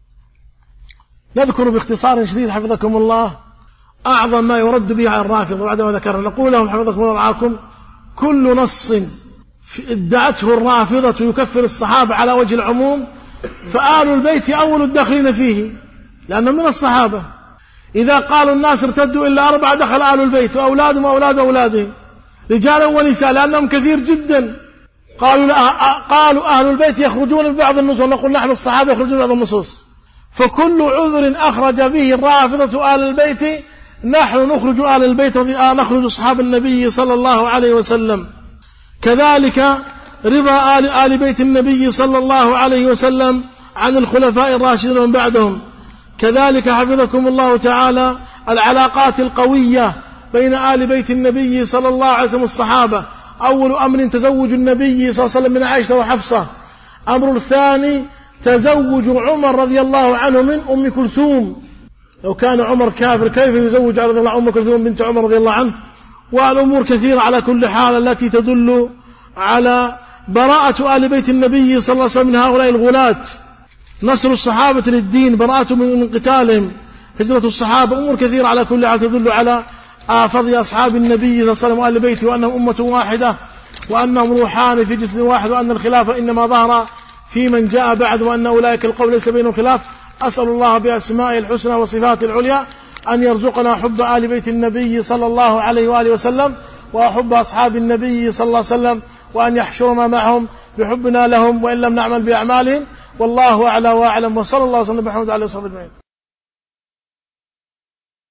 نذكر باختصار شديد حفظكم الله أعظم ما يرد به على الرافضة بعدما ذكرنا. نقول لهم حفظكم الله معكم: كل نص ادعته الرافضة يكفر الصحابة على وجه العموم فآل البيت أول الداخلين فيه، لأنهم من الصحابة. إذا قالوا الناس ارتدوا إلا 4 دخل آل البيت وأولادهم وأولاد أولادهم رجالا ونساء لأنهم كثير جدا. قالوا أهل البيت يخرجون ببعض النصوص، ونقول نحن الصحابة يخرجون ببعض النصوص. فكل عذر أخرج به الرافضة آل البيت نحن نخرج آل البيت، نخرج أصحاب النبي صلى الله عليه وسلم. كذلك رضا آل بيت النبي صلى الله عليه وسلم عن الخلفاء الراشدين من بعدهم. كذلك حفظكم الله تعالى العلاقات القوية بين آل بيت النبي صلى الله عليه وسلم والصحابة. أول أمر تزوج النبي صلى الله عليه وسلم من عائشة وحفصة. أمر الثاني تزوج عمر رضي الله عنه من أم كلثوم. لو كان عمر كافر كيف يزوج رضي الله عنه أم كلثوم بنت عمر رضي الله عنه. والأمور كثيرة على كل حال التي تدل على براءة آل بيت النبي صلى الله عليه وسلم من هؤلاء الغلاة. نصر الصحابة للدين، براءة من قتالهم، هجرة الصحابة، أمور كثيرة على كل حال تدل على فضل أصحاب النبي صلى الله عليه وسلم وآل بيته، وأنهم أمة واحدة، وأنهم روحان في جسد واحد، وأن الخلافة إنما ظهر في من جاء بعد، وأن أولئك القوم ليس بينهم خلاف. أسأل الله بأسمائه الحسنى وصفاته العليا أن يرزقنا حب آل بيت النبي صلى الله عليه وآله وسلم، وحب أصحاب النبي صلى الله عليه وسلم، وأن يحشرنا معهم بحبنا لهم وإن لم نعمل بأعمالهم. والله أعلى وأعلم، وصلى الله وسلم محمد عليه وصحبه أجمعين.